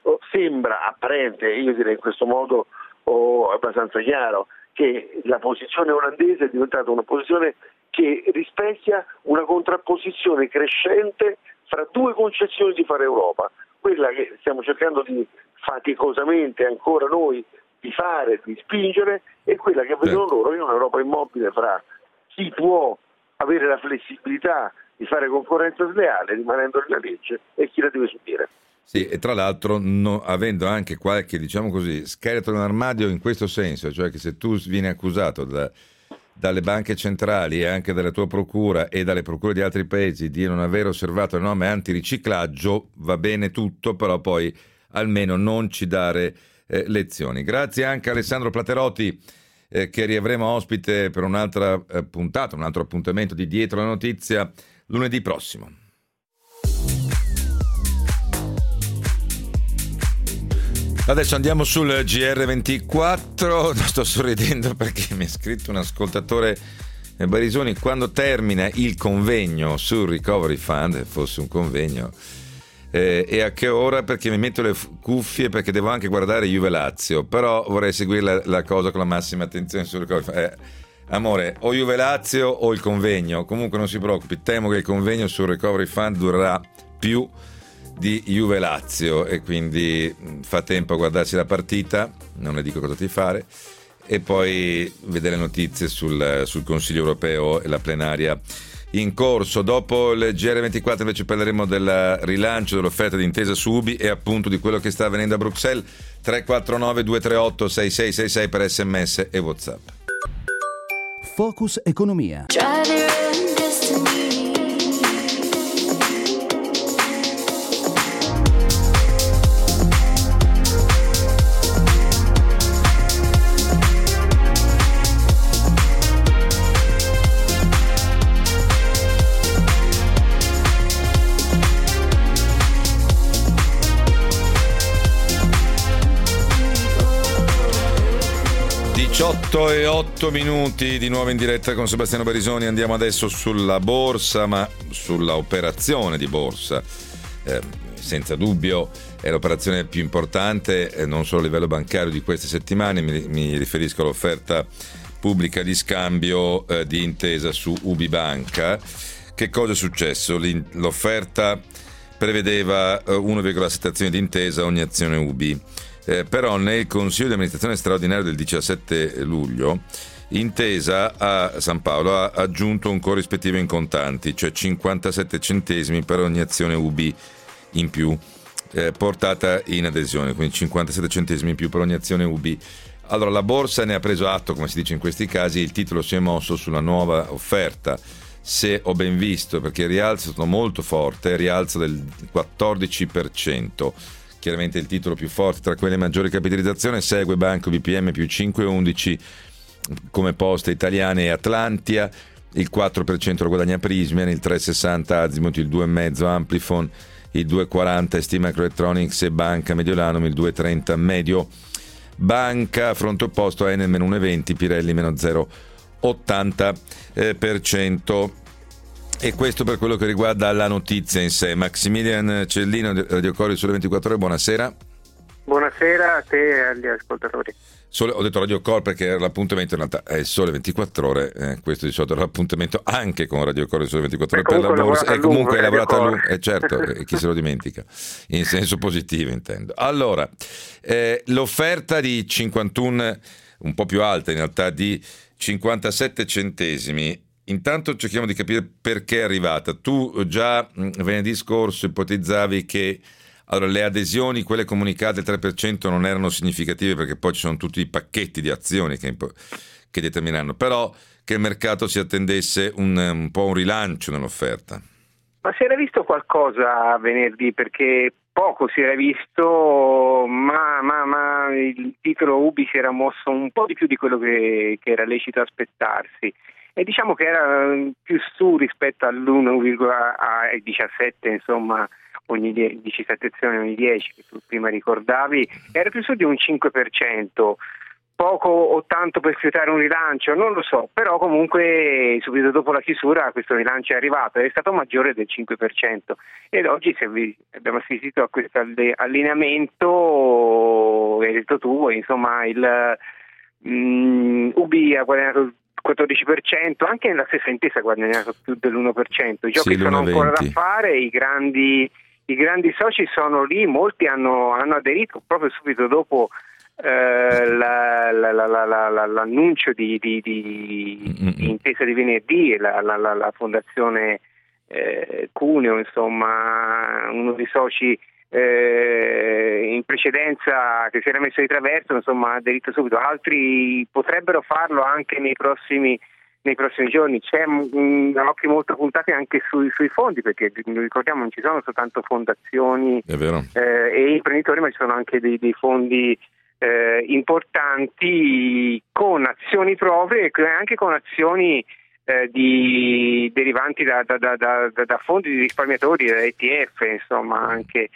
S9: sembra apparente, io direi in questo modo oh, abbastanza chiaro, che la posizione olandese è diventata una posizione che rispecchia una contrapposizione crescente fra due concezioni di fare Europa, quella che stiamo cercando di faticosamente ancora noi di fare, di spingere, e quella che vedono loro in un'Europa immobile fra chi può avere la flessibilità di fare concorrenza sleale rimanendo nella legge e chi la deve subire.
S3: Sì, e tra l'altro no, avendo anche qualche, diciamo così, scheletro nell'armadio in questo senso, cioè che se tu vieni accusato da, dalle banche centrali e anche dalla tua procura e dalle procure di altri paesi di non aver osservato le norme antiriciclaggio, va bene tutto, però poi almeno non ci dare eh, lezioni. Grazie anche a Alessandro Platerotti, eh, che riavremo ospite per un'altra eh, puntata, un altro appuntamento di Dietro la Notizia lunedì prossimo. Adesso andiamo sul G R ventiquattro, sto sorridendo perché mi ha scritto un ascoltatore Barisoni, quando termina il convegno sul Recovery Fund, fosse un convegno, eh, e a che ora, perché mi metto le cuffie perché devo anche guardare Juve Lazio, però vorrei seguire la, la cosa con la massima attenzione sul Recovery Fund. Eh, amore, o Juve Lazio o il convegno, comunque non si preoccupi, temo che il convegno sul Recovery Fund durerà più di Juve Lazio e quindi fa tempo a guardarsi la partita, non le dico cosa ti fare, e poi vedere notizie sul, sul Consiglio europeo e la plenaria in corso. Dopo il G R ventiquattro invece parleremo del rilancio dell'offerta di intesa su U B I e appunto di quello che sta avvenendo a Bruxelles. Tre quattro nove due tre otto sei sei sei sei per sms e WhatsApp.
S2: Focus Economia.
S3: diciotto e otto minuti di nuovo in diretta con Sebastiano Barisoni. Andiamo adesso sulla borsa, ma sulla operazione di borsa. Eh, senza dubbio è l'operazione più importante, eh, non solo a livello bancario di queste settimane, mi, mi riferisco all'offerta pubblica di scambio eh, di Intesa su Ubibanca. Che cosa è successo? L'offerta prevedeva eh, uno virgola sette azioni di Intesa ogni azione Ubi, eh, però nel Consiglio di amministrazione straordinario del diciassette luglio Intesa a San Paolo ha aggiunto un corrispettivo in contanti, cioè cinquantasette centesimi per ogni azione Ubi in più eh, portata in adesione, quindi cinquantasette centesimi in più per ogni azione Ubi. Allora la borsa ne ha preso atto, come si dice in questi casi, il titolo si è mosso sulla nuova offerta, se ho ben visto, perché il rialzo è stato molto forte, rialzo del quattordici per cento. Chiaramente il titolo più forte tra quelle maggiori capitalizzazione segue Banco B P M più cinque virgola undici come Poste Italiane e Atlantia, il quattro per cento lo guadagna Prysmian, il tre virgola sessanta Azimut, il due virgola cinque Amplifon, il due virgola quaranta Steam Microelectronics e Banca Mediolanum, il due virgola trenta Medio Banca, a fronte opposto a Enel meno uno virgola venti, Pirelli meno zero virgola ottanta per cento. E questo per quello che riguarda la notizia in sé. Maximilian Cellino, Radio Cori, Sole ventiquattro Ore, buonasera.
S10: Buonasera a te e agli ascoltatori.
S3: Sole, ho detto Radio Cor perché era l'appuntamento, in realtà è il Sole ventiquattro Ore, eh, questo di solito era l'appuntamento anche con Radio Cor e Sole ventiquattro Ore per la borsa, e comunque hai lavorato a lungo, eh, certo, eh, chi se lo dimentica, in senso positivo intendo. Allora, eh, l'offerta di cinquantuno, un po' più alta in realtà, di cinquantasette centesimi, intanto cerchiamo di capire perché è arrivata. Tu già mh, venerdì scorso ipotizzavi che allora, le adesioni, quelle comunicate al tre per cento, non erano significative perché poi ci sono tutti i pacchetti di azioni che, che determineranno, però che il mercato si attendesse un, un po' un rilancio nell'offerta.
S10: Ma si era visto qualcosa venerdì, perché poco si era visto, ma, ma, ma il titolo Ubi si era mosso un po' di più di quello che, che era lecito aspettarsi. E diciamo che era più su rispetto all'uno virgola diciassette, insomma, ogni diciassette azioni ogni dieci che tu prima ricordavi, era più su di un cinque per cento, poco o tanto per sfiorare un rilancio, non lo so, però comunque subito dopo la chiusura questo rilancio è arrivato ed è stato maggiore del cinque per cento, ed oggi se vi abbiamo assistito a questo allineamento, hai detto tu, insomma il um, Ubi ha guadagnato il quattordici per cento, anche nella stessa Intesa ha guadagnato più dell'uno per cento. I giochi sì, sono ancora da fare, i grandi i grandi soci sono lì, molti hanno, hanno aderito proprio subito dopo eh, la, la, la, la, la, l'annuncio di, di, di, di Intesa di venerdì, la, la, la, la fondazione eh, Cuneo, insomma, uno dei soci eh, in precedenza che si era messo di traverso, insomma, ha aderito subito. Altri potrebbero farlo anche nei prossimi nei prossimi giorni. C'è un occhio molto puntato anche sui, sui fondi, perché ricordiamo non ci sono soltanto fondazioni eh, e imprenditori, ma ci sono anche dei, dei fondi eh, importanti con azioni proprie e anche con azioni eh, di, derivanti da, da, da, da, da fondi di risparmiatori, da E T F, insomma, anche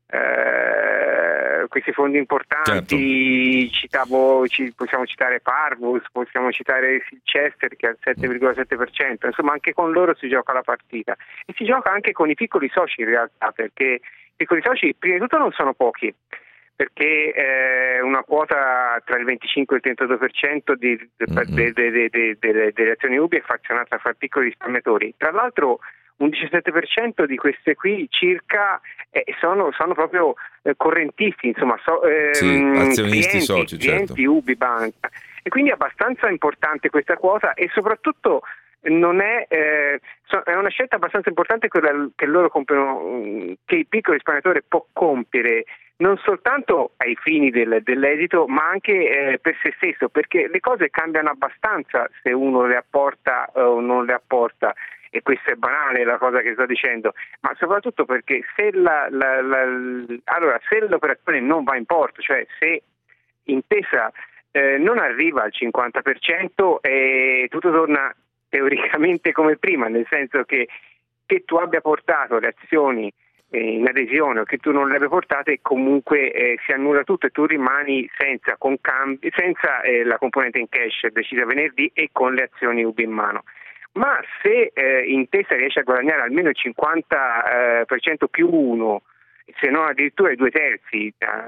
S10: Uh, questi fondi importanti. Certo. Citavo, ci, possiamo citare Parvus, possiamo citare Chester che è al sette virgola sette per cento, insomma anche con loro si gioca la partita e si gioca anche con i piccoli soci in realtà, perché i piccoli soci prima di tutto non sono pochi, perché eh, una quota tra il venticinque e il trentadue per cento di, de, de, de, de, de, de, delle azioni Ubi è frazionata fra piccoli risparmiatori. Tra l'altro un diciassette per cento di queste qui circa eh, sono, sono proprio eh, correntisti, insomma, so, eh,
S3: sì, azionisti
S10: clienti,
S3: soci,
S10: clienti
S3: certo.
S10: Ubi Banca, e quindi è abbastanza importante questa cosa, e soprattutto non è, eh, so, è una scelta abbastanza importante quella che loro compiono, che il piccolo risparmiatore può compiere non soltanto ai fini del, dell'esito, ma anche eh, per se stesso, perché le cose cambiano abbastanza se uno le apporta o non le apporta. E questo è banale la cosa che sto dicendo, ma soprattutto perché se la, la, la, allora se l'operazione non va in porto, cioè se Intesa eh, non arriva al cinquanta per cento e tutto torna teoricamente come prima, nel senso che che tu abbia portato le azioni eh, in adesione o che tu non le abbia portate, comunque eh, si annulla tutto e tu rimani senza, con cambi, senza eh, la componente in cash decisa venerdì e con le azioni Ubi in mano. Ma se eh, Intesa riesce a guadagnare almeno il cinquanta per cento più uno se non addirittura i due terzi,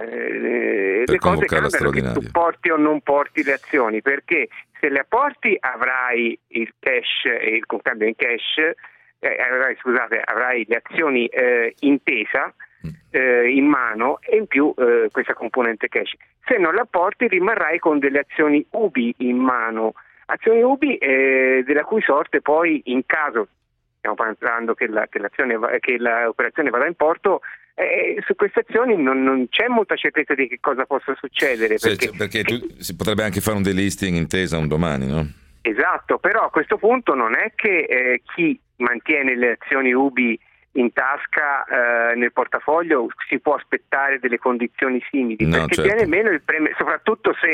S10: eh, le cose cambiano, che tu porti o non porti le azioni, perché se le apporti avrai il cash e il cambio in cash, eh, avrai, scusate, avrai le azioni eh, intesa eh, in mano e in più eh, questa componente cash. Se non la porti rimarrai con delle azioni U B I in mano, azioni U B I eh, della cui sorte poi, in caso stiamo parlando che, la, che, l'azione, che l'operazione vada in porto, eh, su queste azioni non, non c'è molta certezza di che cosa possa succedere. Perché,
S3: sì, perché tu, si potrebbe anche fare un delisting intesa un domani, no?
S10: Esatto, però a questo punto non è che eh, chi mantiene le azioni U B I in tasca eh, nel portafoglio si può aspettare delle condizioni simili,
S3: no,
S10: perché
S3: certo.
S10: viene meno il premio, soprattutto se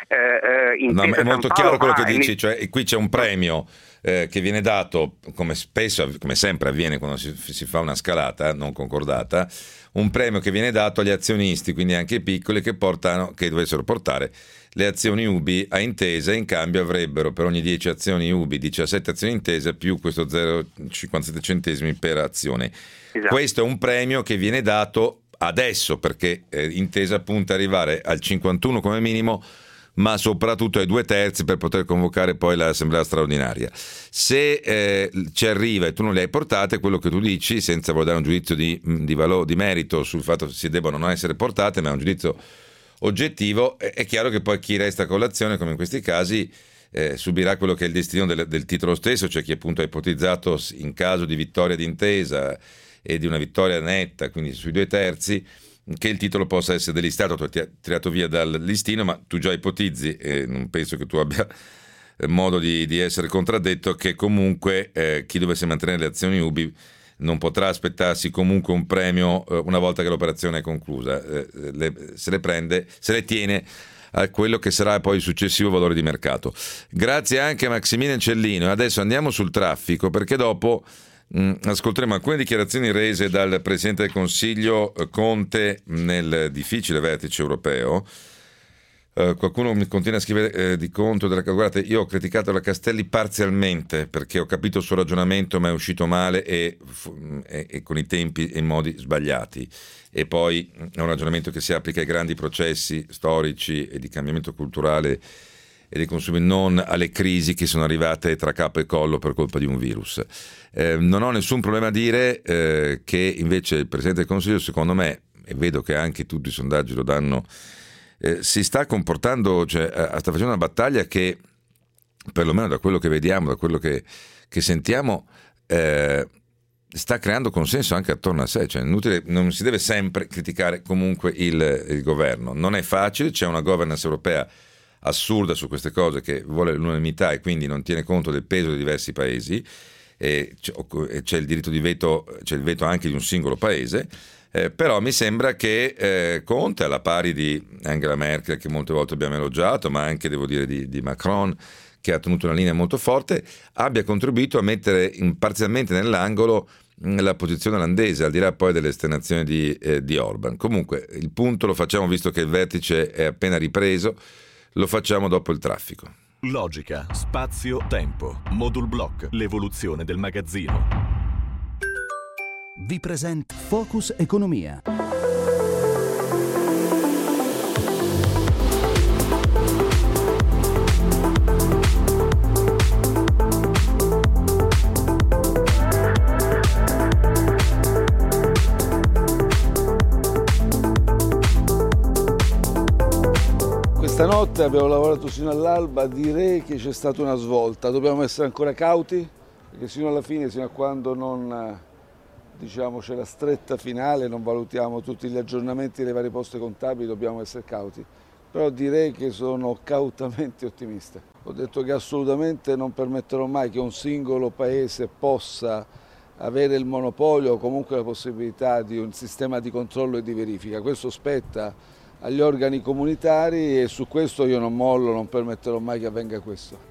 S10: eh, in
S3: no, è molto chiaro quello che dici,
S10: in...
S3: cioè qui c'è un premio eh, che viene dato, come spesso, come sempre avviene quando si, si fa una scalata non concordata, un premio che viene dato agli azionisti, quindi anche i piccoli, che portano, che dovessero portare le azioni U B I a Intesa, in cambio avrebbero per ogni dieci azioni U B I diciassette azioni Intesa più questo zero virgola cinquantasette centesimi per azione.
S10: Esatto.
S3: Questo è un premio che viene dato adesso perché eh, Intesa punta ad arrivare al cinquantuno come minimo, ma soprattutto ai due terzi per poter convocare poi l'assemblea straordinaria. Se eh, ci arriva e tu non le hai portate, quello che tu dici, senza voler dare un giudizio di, di, valore, di merito sul fatto che si debbano non essere portate, ma è un giudizio oggettivo, è chiaro che poi chi resta con l'azione, come in questi casi, eh, subirà quello che è il destino del, del titolo stesso, cioè chi appunto ha ipotizzato in caso di vittoria di Intesa e di una vittoria netta, quindi sui due terzi, che il titolo possa essere delistato, tu hai tirato via dal listino, ma tu già ipotizzi, e non penso che tu abbia modo di, di essere contraddetto, che comunque eh, chi dovesse mantenere le azioni U B I non potrà aspettarsi comunque un premio eh, una volta che l'operazione è conclusa, eh, le, se le prende, se le tiene a quello che sarà poi il successivo valore di mercato. Grazie anche a Massimiliano Cellino. Adesso andiamo sul traffico, perché dopo mh, ascolteremo alcune dichiarazioni rese dal Presidente del Consiglio Conte nel difficile vertice europeo. Uh, qualcuno mi continua a scrivere eh, di conto della... Guardate, io ho criticato la Castelli parzialmente perché ho capito il suo ragionamento, ma è uscito male e, e, e con i tempi e i modi sbagliati, e poi è un ragionamento che si applica ai grandi processi storici e di cambiamento culturale e dei consumi, non alle crisi che sono arrivate tra capo e collo per colpa di un virus. Eh, non ho nessun problema a dire eh, che invece il Presidente del Consiglio, secondo me, e vedo che anche tutti i sondaggi lo danno, Eh, si sta comportando, cioè eh, sta facendo una battaglia che, perlomeno da quello che vediamo, da quello che, che sentiamo, eh, sta creando consenso anche attorno a sé. Cioè, inutile, non si deve sempre criticare comunque il, il governo. Non è facile, c'è una governance europea assurda su queste cose che vuole l'unanimità e quindi non tiene conto del peso di diversi paesi, e c'è il diritto di veto, c'è il veto anche di un singolo paese. Eh, però mi sembra che eh, Conte, alla pari di Angela Merkel, che molte volte abbiamo elogiato, ma anche, devo dire, di, di Macron, che ha tenuto una linea molto forte, abbia contribuito a mettere in, parzialmente nell'angolo mh, la posizione olandese, al di là poi delle esternazioni di, eh, di Orban. Comunque il punto lo facciamo, visto che il vertice è appena ripreso, lo facciamo dopo il traffico.
S11: Logica, spazio, tempo, Modul Block, l'evoluzione del magazzino.
S2: Vi presenta Focus Economia.
S5: Questa notte abbiamo lavorato sino all'alba, direi che c'è stata una svolta. Dobbiamo essere ancora cauti, perché sino alla fine, sino a quando non... diciamo c'è la stretta finale, non valutiamo tutti gli aggiornamenti delle varie poste contabili, dobbiamo essere cauti, però direi che sono cautamente ottimista. Ho detto che assolutamente non permetterò mai che un singolo paese possa avere il monopolio o comunque la possibilità di un sistema di controllo e di verifica. Questo spetta agli organi comunitari e su questo io non mollo, non permetterò mai che avvenga questo.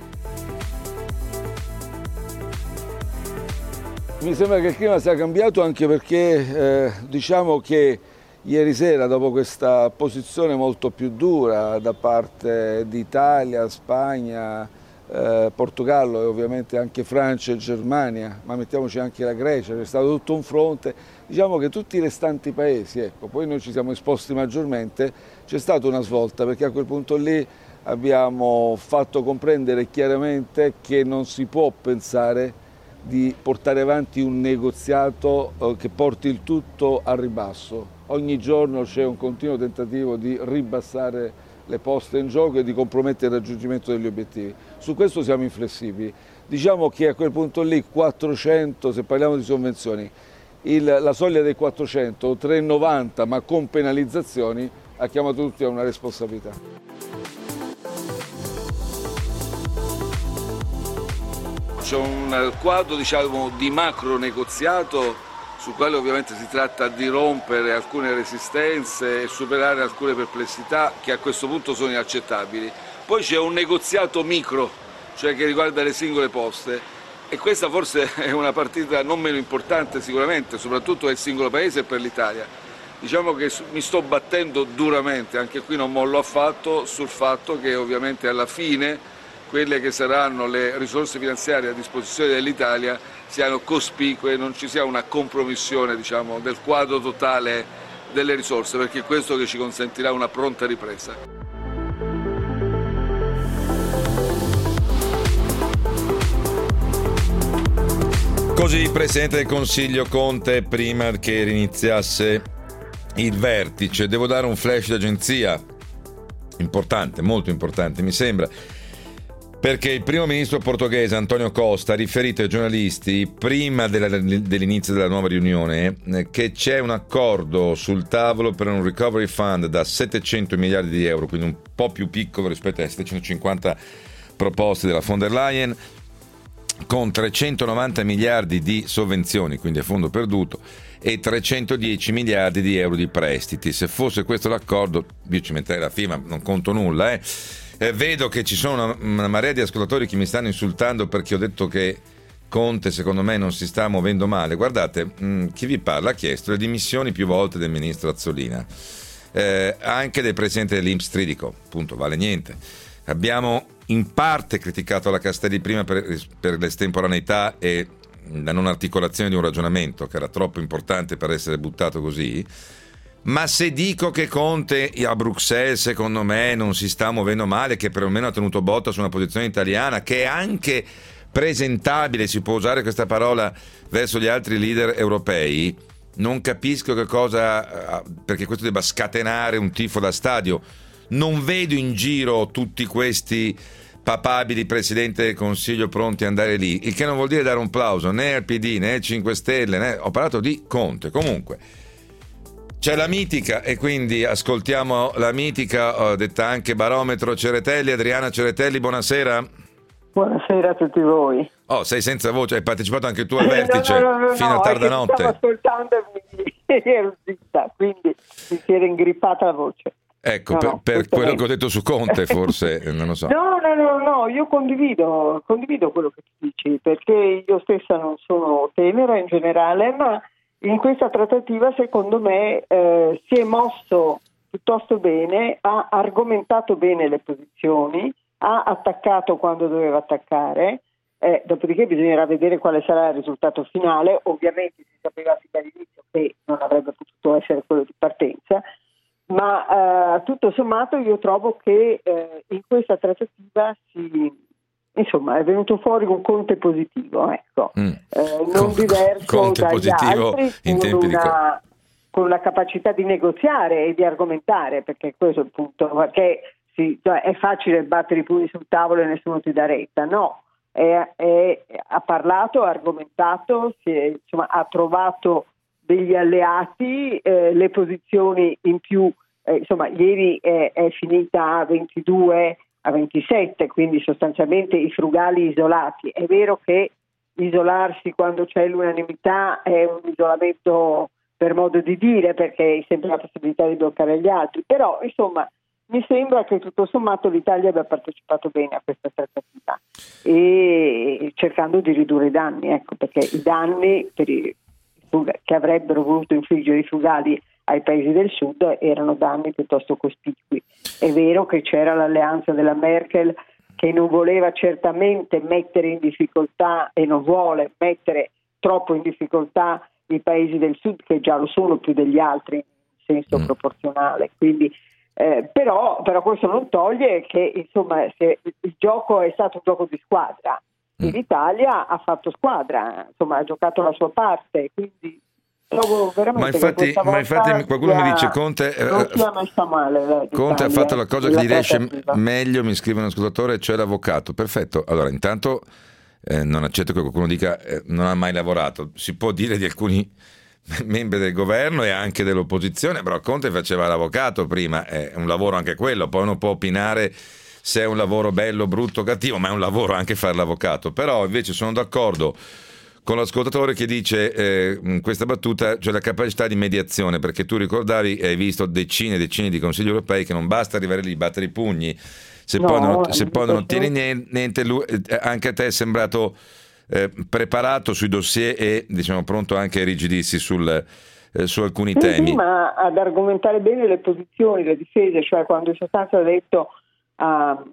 S5: Mi sembra che il clima sia cambiato anche perché eh, diciamo che ieri sera, dopo questa posizione molto più dura da parte d'Italia, Spagna, eh, Portogallo e ovviamente anche Francia e Germania, ma mettiamoci anche la Grecia, c'è stato tutto un fronte. Diciamo che tutti i restanti paesi, ecco, poi noi ci siamo esposti maggiormente, c'è stata una svolta perché a quel punto lì abbiamo fatto comprendere chiaramente che non si può pensare di portare avanti un negoziato eh, che porti il tutto al ribasso. Ogni giorno c'è un continuo tentativo di ribassare le poste in gioco e di compromettere il raggiungimento degli obiettivi. Su questo siamo inflessibili. Diciamo che a quel punto lì quattrocento, se parliamo di sovvenzioni, il, la soglia dei quattrocento, tre virgola novanta ma con penalizzazioni, ha chiamato tutti a una responsabilità. C'è un quadro, diciamo, di macro negoziato sul quale ovviamente si tratta di rompere alcune resistenze e superare alcune perplessità che a questo punto sono inaccettabili. Poi c'è un negoziato micro, cioè che riguarda le singole poste, e questa forse è una partita non meno importante sicuramente, soprattutto per il singolo paese e per l'Italia. Diciamo che mi sto battendo duramente, anche qui non mollo affatto, sul fatto che ovviamente alla fine quelle che saranno le risorse finanziarie a disposizione dell'Italia siano cospicue, non ci sia una compromissione, diciamo, del quadro totale delle risorse, perché è questo che ci consentirà una pronta ripresa.
S3: Così il Presidente del Consiglio Conte prima che iniziasse il vertice. Devo dare un flash d'agenzia importante, molto importante mi sembra, perché il primo ministro portoghese António Costa ha riferito ai giornalisti prima della, dell'inizio della nuova riunione che c'è un accordo sul tavolo per un recovery fund da settecento miliardi di euro, quindi un po' più piccolo rispetto ai settecentocinquanta proposte della von der Leyen, con trecentonovanta miliardi di sovvenzioni, quindi a fondo perduto, e trecentodieci miliardi di euro di prestiti. Se fosse questo l'accordo, io ci metterei la firma, non conto nulla, eh. Eh, vedo che ci sono una, una marea di ascoltatori che mi stanno insultando perché ho detto che Conte secondo me non si sta muovendo male. Guardate, mh, chi vi parla ha chiesto le dimissioni più volte del ministro Azzolina, eh, anche del presidente dell'I N P S Tridico, appunto, vale niente. Abbiamo in parte criticato la Castelli prima per, per l'estemporaneità e la non articolazione di un ragionamento che era troppo importante per essere buttato così. Ma se dico che Conte a Bruxelles secondo me non si sta muovendo male, che perlomeno ha tenuto botta su una posizione italiana che è anche presentabile, si può usare questa parola, verso gli altri leader europei, non capisco che cosa, perché questo debba scatenare un tifo da stadio. Non vedo in giro tutti questi papabili presidenti del Consiglio pronti ad andare lì, il che non vuol dire dare un plauso né al P D né al cinque Stelle, né... ho parlato di Conte. Comunque c'è la mitica, e quindi ascoltiamo la mitica, detta anche barometro Ceretelli. Adriana Ceretelli, buonasera.
S12: Buonasera a tutti voi.
S3: Oh, sei senza voce, hai partecipato anche tu al vertice
S12: no, no, no, no,
S3: fino
S12: no,
S3: a tarda notte.
S12: Stavo ascoltando e ero zitta, quindi mi si era ingrippata la voce.
S3: Ecco,
S12: no,
S3: per,
S12: no,
S3: per quello che ho detto su Conte forse, non lo so.
S12: No, no, no, no, io condivido, condivido quello che tu dici, perché io stessa non sono tenera in generale, ma in questa trattativa secondo me eh, si è mosso piuttosto bene, ha argomentato bene le posizioni, ha attaccato quando doveva attaccare, eh, dopodiché bisognerà vedere quale sarà il risultato finale. Ovviamente si sapeva fin dall'inizio che non avrebbe potuto essere quello di partenza, ma eh, tutto sommato io trovo che eh, in questa trattativa si, insomma, è venuto fuori un Conte positivo, ecco, mm. eh, non Con, diverso
S3: Conte
S12: dagli
S3: positivo
S12: altri,
S3: in
S12: con
S3: tempi
S12: una,
S3: di...
S12: con la capacità di negoziare e di argomentare, perché questo è il punto, perché si, cioè, è facile battere i pugni sul tavolo e nessuno ti dà retta, no, è, è, ha parlato, ha argomentato, si è, insomma, ha trovato degli alleati, eh, le posizioni in più, eh, insomma, ieri è, è finita a ventidue a ventisette, quindi sostanzialmente i frugali isolati. È vero che isolarsi quando c'è l'unanimità è un isolamento per modo di dire, perché hai sempre la possibilità di bloccare gli altri, però insomma mi sembra che tutto sommato l'Italia abbia partecipato bene a questa trattativa e cercando di ridurre i danni, ecco, perché i danni per i, che avrebbero voluto infliggere i frugali ai paesi del sud erano danni piuttosto cospicui. È vero che c'era l'alleanza della Merkel che non voleva certamente mettere in difficoltà e non vuole mettere troppo in difficoltà i paesi del sud, che già lo sono più degli altri in senso mm. proporzionale. Quindi, eh, però, però questo non toglie che insomma se il gioco è stato un gioco di squadra mm. e l'Italia ha fatto squadra, insomma ha giocato la sua parte, quindi trovo veramente
S3: ma infatti, ma infatti qualcuno sia, mi dice Conte,
S12: non sia messa male,
S3: Conte ha fatto la cosa che gli riesce meglio, mi scrive un ascoltatore, cioè l'avvocato. Perfetto, allora intanto eh, non accetto che qualcuno dica eh, non ha mai lavorato. Si può dire di alcuni membri del governo e anche dell'opposizione, però Conte faceva l'avvocato prima, è un lavoro anche quello, poi uno può opinare se è un lavoro bello, brutto, cattivo, ma è un lavoro anche fare l'avvocato. Però invece sono d'accordo con l'ascoltatore che dice eh, in questa battuta, cioè la capacità di mediazione, perché tu ricordavi e hai visto decine e decine di consigli europei che non basta arrivare lì, battere i pugni, se no, poi non, se poi non ottieni niente, lui, anche a te è sembrato eh, preparato sui dossier e diciamo pronto anche a rigidirsi sul, eh, su alcuni
S12: sì,
S3: temi.
S12: Sì, ma ad argomentare bene le posizioni, le difese, cioè quando in sostanza ha detto a,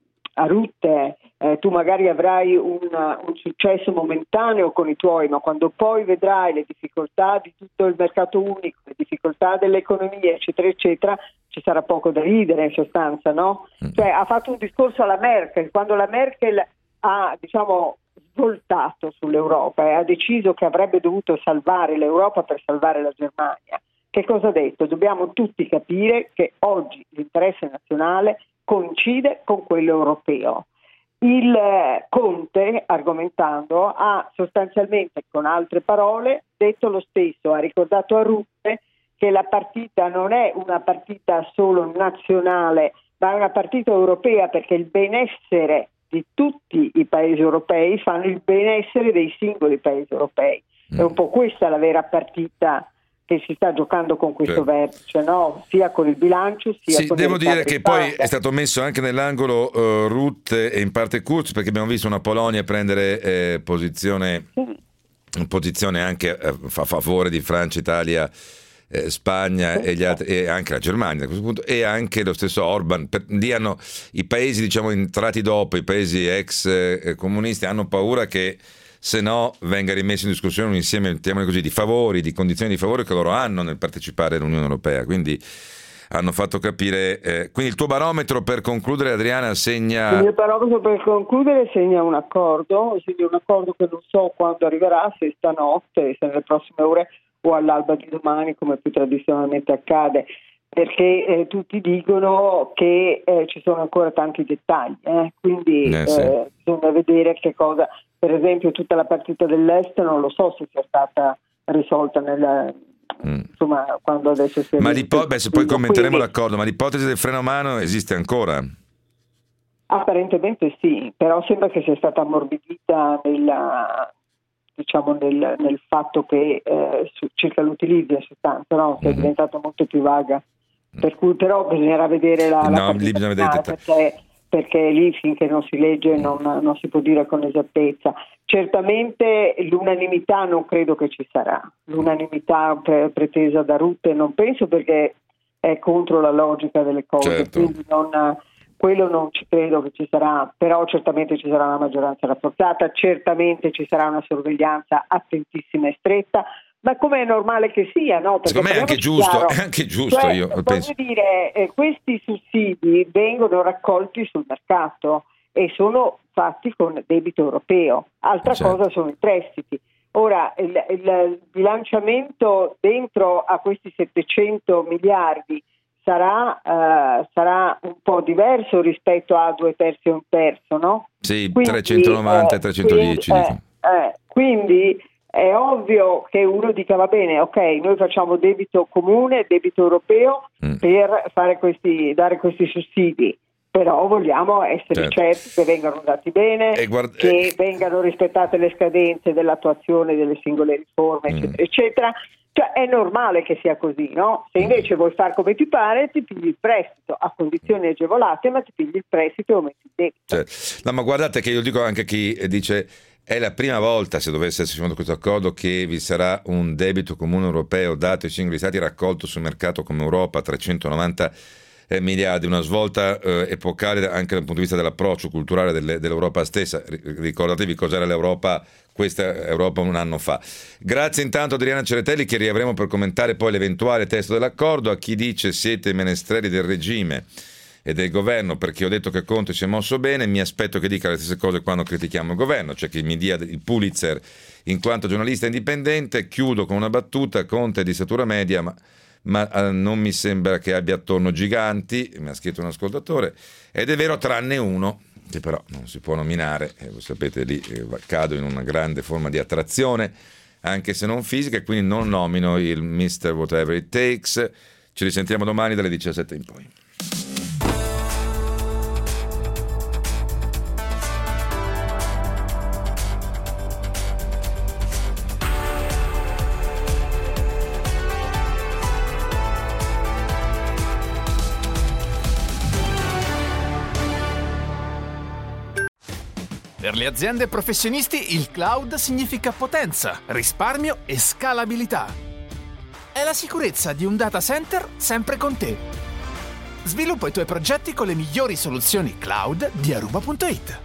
S12: a Rutte Eh, tu magari avrai un, un successo momentaneo con i tuoi, ma quando poi vedrai le difficoltà di tutto il mercato unico, le difficoltà dell'economia, eccetera, eccetera, ci sarà poco da ridere in sostanza, no? Mm. Cioè ha fatto un discorso alla Merkel, quando la Merkel ha, diciamo, svoltato sull'Europa e ha deciso che avrebbe dovuto salvare l'Europa per salvare la Germania. Che cosa ha detto? Dobbiamo tutti capire che oggi l'interesse nazionale coincide con quello europeo. Il Conte, argomentando, ha sostanzialmente, con altre parole, detto lo stesso, ha ricordato a Rutte che la partita non è una partita solo nazionale, ma è una partita europea, perché il benessere di tutti i paesi europei fanno il benessere dei singoli paesi europei. È un po' questa la vera partita che si sta giocando con questo certo. vertice, no? Sia con il bilancio sia
S3: sì,
S12: con
S3: devo
S12: il
S3: dire che poi è stato messo anche nell'angolo uh, Rutte e in parte Kurz, perché abbiamo visto una Polonia prendere eh, posizione sì. posizione anche eh, a favore di Francia, Italia, eh, Spagna sì. e, gli altri, e anche la Germania a questo punto, e anche lo stesso Orban. Per, hanno, i paesi diciamo entrati dopo, i paesi ex eh, comunisti hanno paura che se no venga rimesso in discussione un insieme, mettiamoli così, di favori, di condizioni di favore che loro hanno nel partecipare all'Unione Europea. Quindi hanno fatto capire. Eh, quindi il tuo barometro, per concludere, Adriana, segna.
S12: Il mio barometro per concludere segna un accordo, segna un accordo che non so quando arriverà, se stanotte, se nelle prossime ore o all'alba di domani, come più tradizionalmente accade. Perché eh, tutti dicono che eh, ci sono ancora tanti dettagli, eh? quindi eh, sì. eh, bisogna vedere che cosa, per esempio tutta la partita dell'Est non lo so se sia stata risolta nel, mm. insomma quando adesso si è
S3: ma l'ipo- beh, se poi commenteremo
S12: quindi,
S3: l'accordo, ma l'ipotesi del freno a mano esiste ancora?
S12: Apparentemente sì, però sembra che sia stata ammorbidita nella, diciamo nel, nel fatto che eh, su, circa l'utilizzo in sostanza, no? Che mm. è diventata molto più vaga. Per cui però bisognerà vedere la,
S3: no,
S12: la
S3: lì bisogna vedere
S12: perché, perché lì finché non si legge non, non si può dire con esattezza. Certamente l'unanimità non credo che ci sarà, l'unanimità pre- pretesa da Rutte non penso, perché è contro la logica delle cose,
S3: certo.
S12: quindi non, quello non ci credo che ci sarà, però certamente ci sarà una maggioranza rafforzata, certamente ci sarà una sorveglianza attentissima e stretta, ma come è normale che sia, no? Perché
S3: secondo me è anche giusto, è anche giusto,
S12: cioè,
S3: io
S12: voglio
S3: penso.
S12: dire, eh, questi sussidi vengono raccolti sul mercato e sono fatti con debito europeo, altra certo. cosa sono i prestiti. Ora il, il bilanciamento dentro a questi settecento miliardi sarà, uh, sarà un po' diverso rispetto a due terzi e un terzo, no?
S3: Sì, quindi, trecentonovanta e eh, trecentodieci.
S12: Quindi, eh, eh, quindi è ovvio che uno dica va bene, ok, noi facciamo debito comune, debito europeo mm. per fare questi, dare questi sussidi, però vogliamo essere certo. certi che vengano dati bene, guarda- che vengano rispettate le scadenze dell'attuazione delle singole riforme, mm. eccetera, eccetera. Cioè è normale che sia così, no? Se invece vuoi far come ti pare, ti pigli il prestito a condizioni agevolate, ma ti pigli il prestito e aumenti il debito.
S3: Certo. No, ma guardate che io dico anche a chi dice è la prima volta, se dovesse esserci fatto questo accordo, che vi sarà un debito comune europeo dato ai singoli stati raccolto sul mercato come Europa, trecentonovanta eh, miliardi, una svolta eh, epocale anche dal punto di vista dell'approccio culturale delle, dell'Europa stessa. Ricordatevi cos'era l'Europa, questa Europa un anno fa. Grazie intanto ad Adriana Ceretelli, che riavremo per commentare poi l'eventuale testo dell'accordo. A chi dice siete menestrelli del regime e del governo perché ho detto che Conte si è mosso bene, mi aspetto che dica le stesse cose quando critichiamo il governo, cioè che mi dia il Pulitzer in quanto giornalista indipendente. Chiudo con una battuta: Conte è di statura media, ma, ma eh, non mi sembra che abbia attorno giganti, mi ha scritto un ascoltatore, ed è vero tranne uno, che però non si può nominare, eh, voi sapete lì eh, cado in una grande forma di attrazione, anche se non fisica, e quindi non nomino il mister Whatever It Takes. Ci risentiamo domani dalle diciassette in poi.
S1: Per le aziende e professionisti il cloud significa potenza, risparmio e scalabilità. È la sicurezza di un data center sempre con te. Sviluppa i tuoi progetti con le migliori soluzioni cloud di Aruba punto it.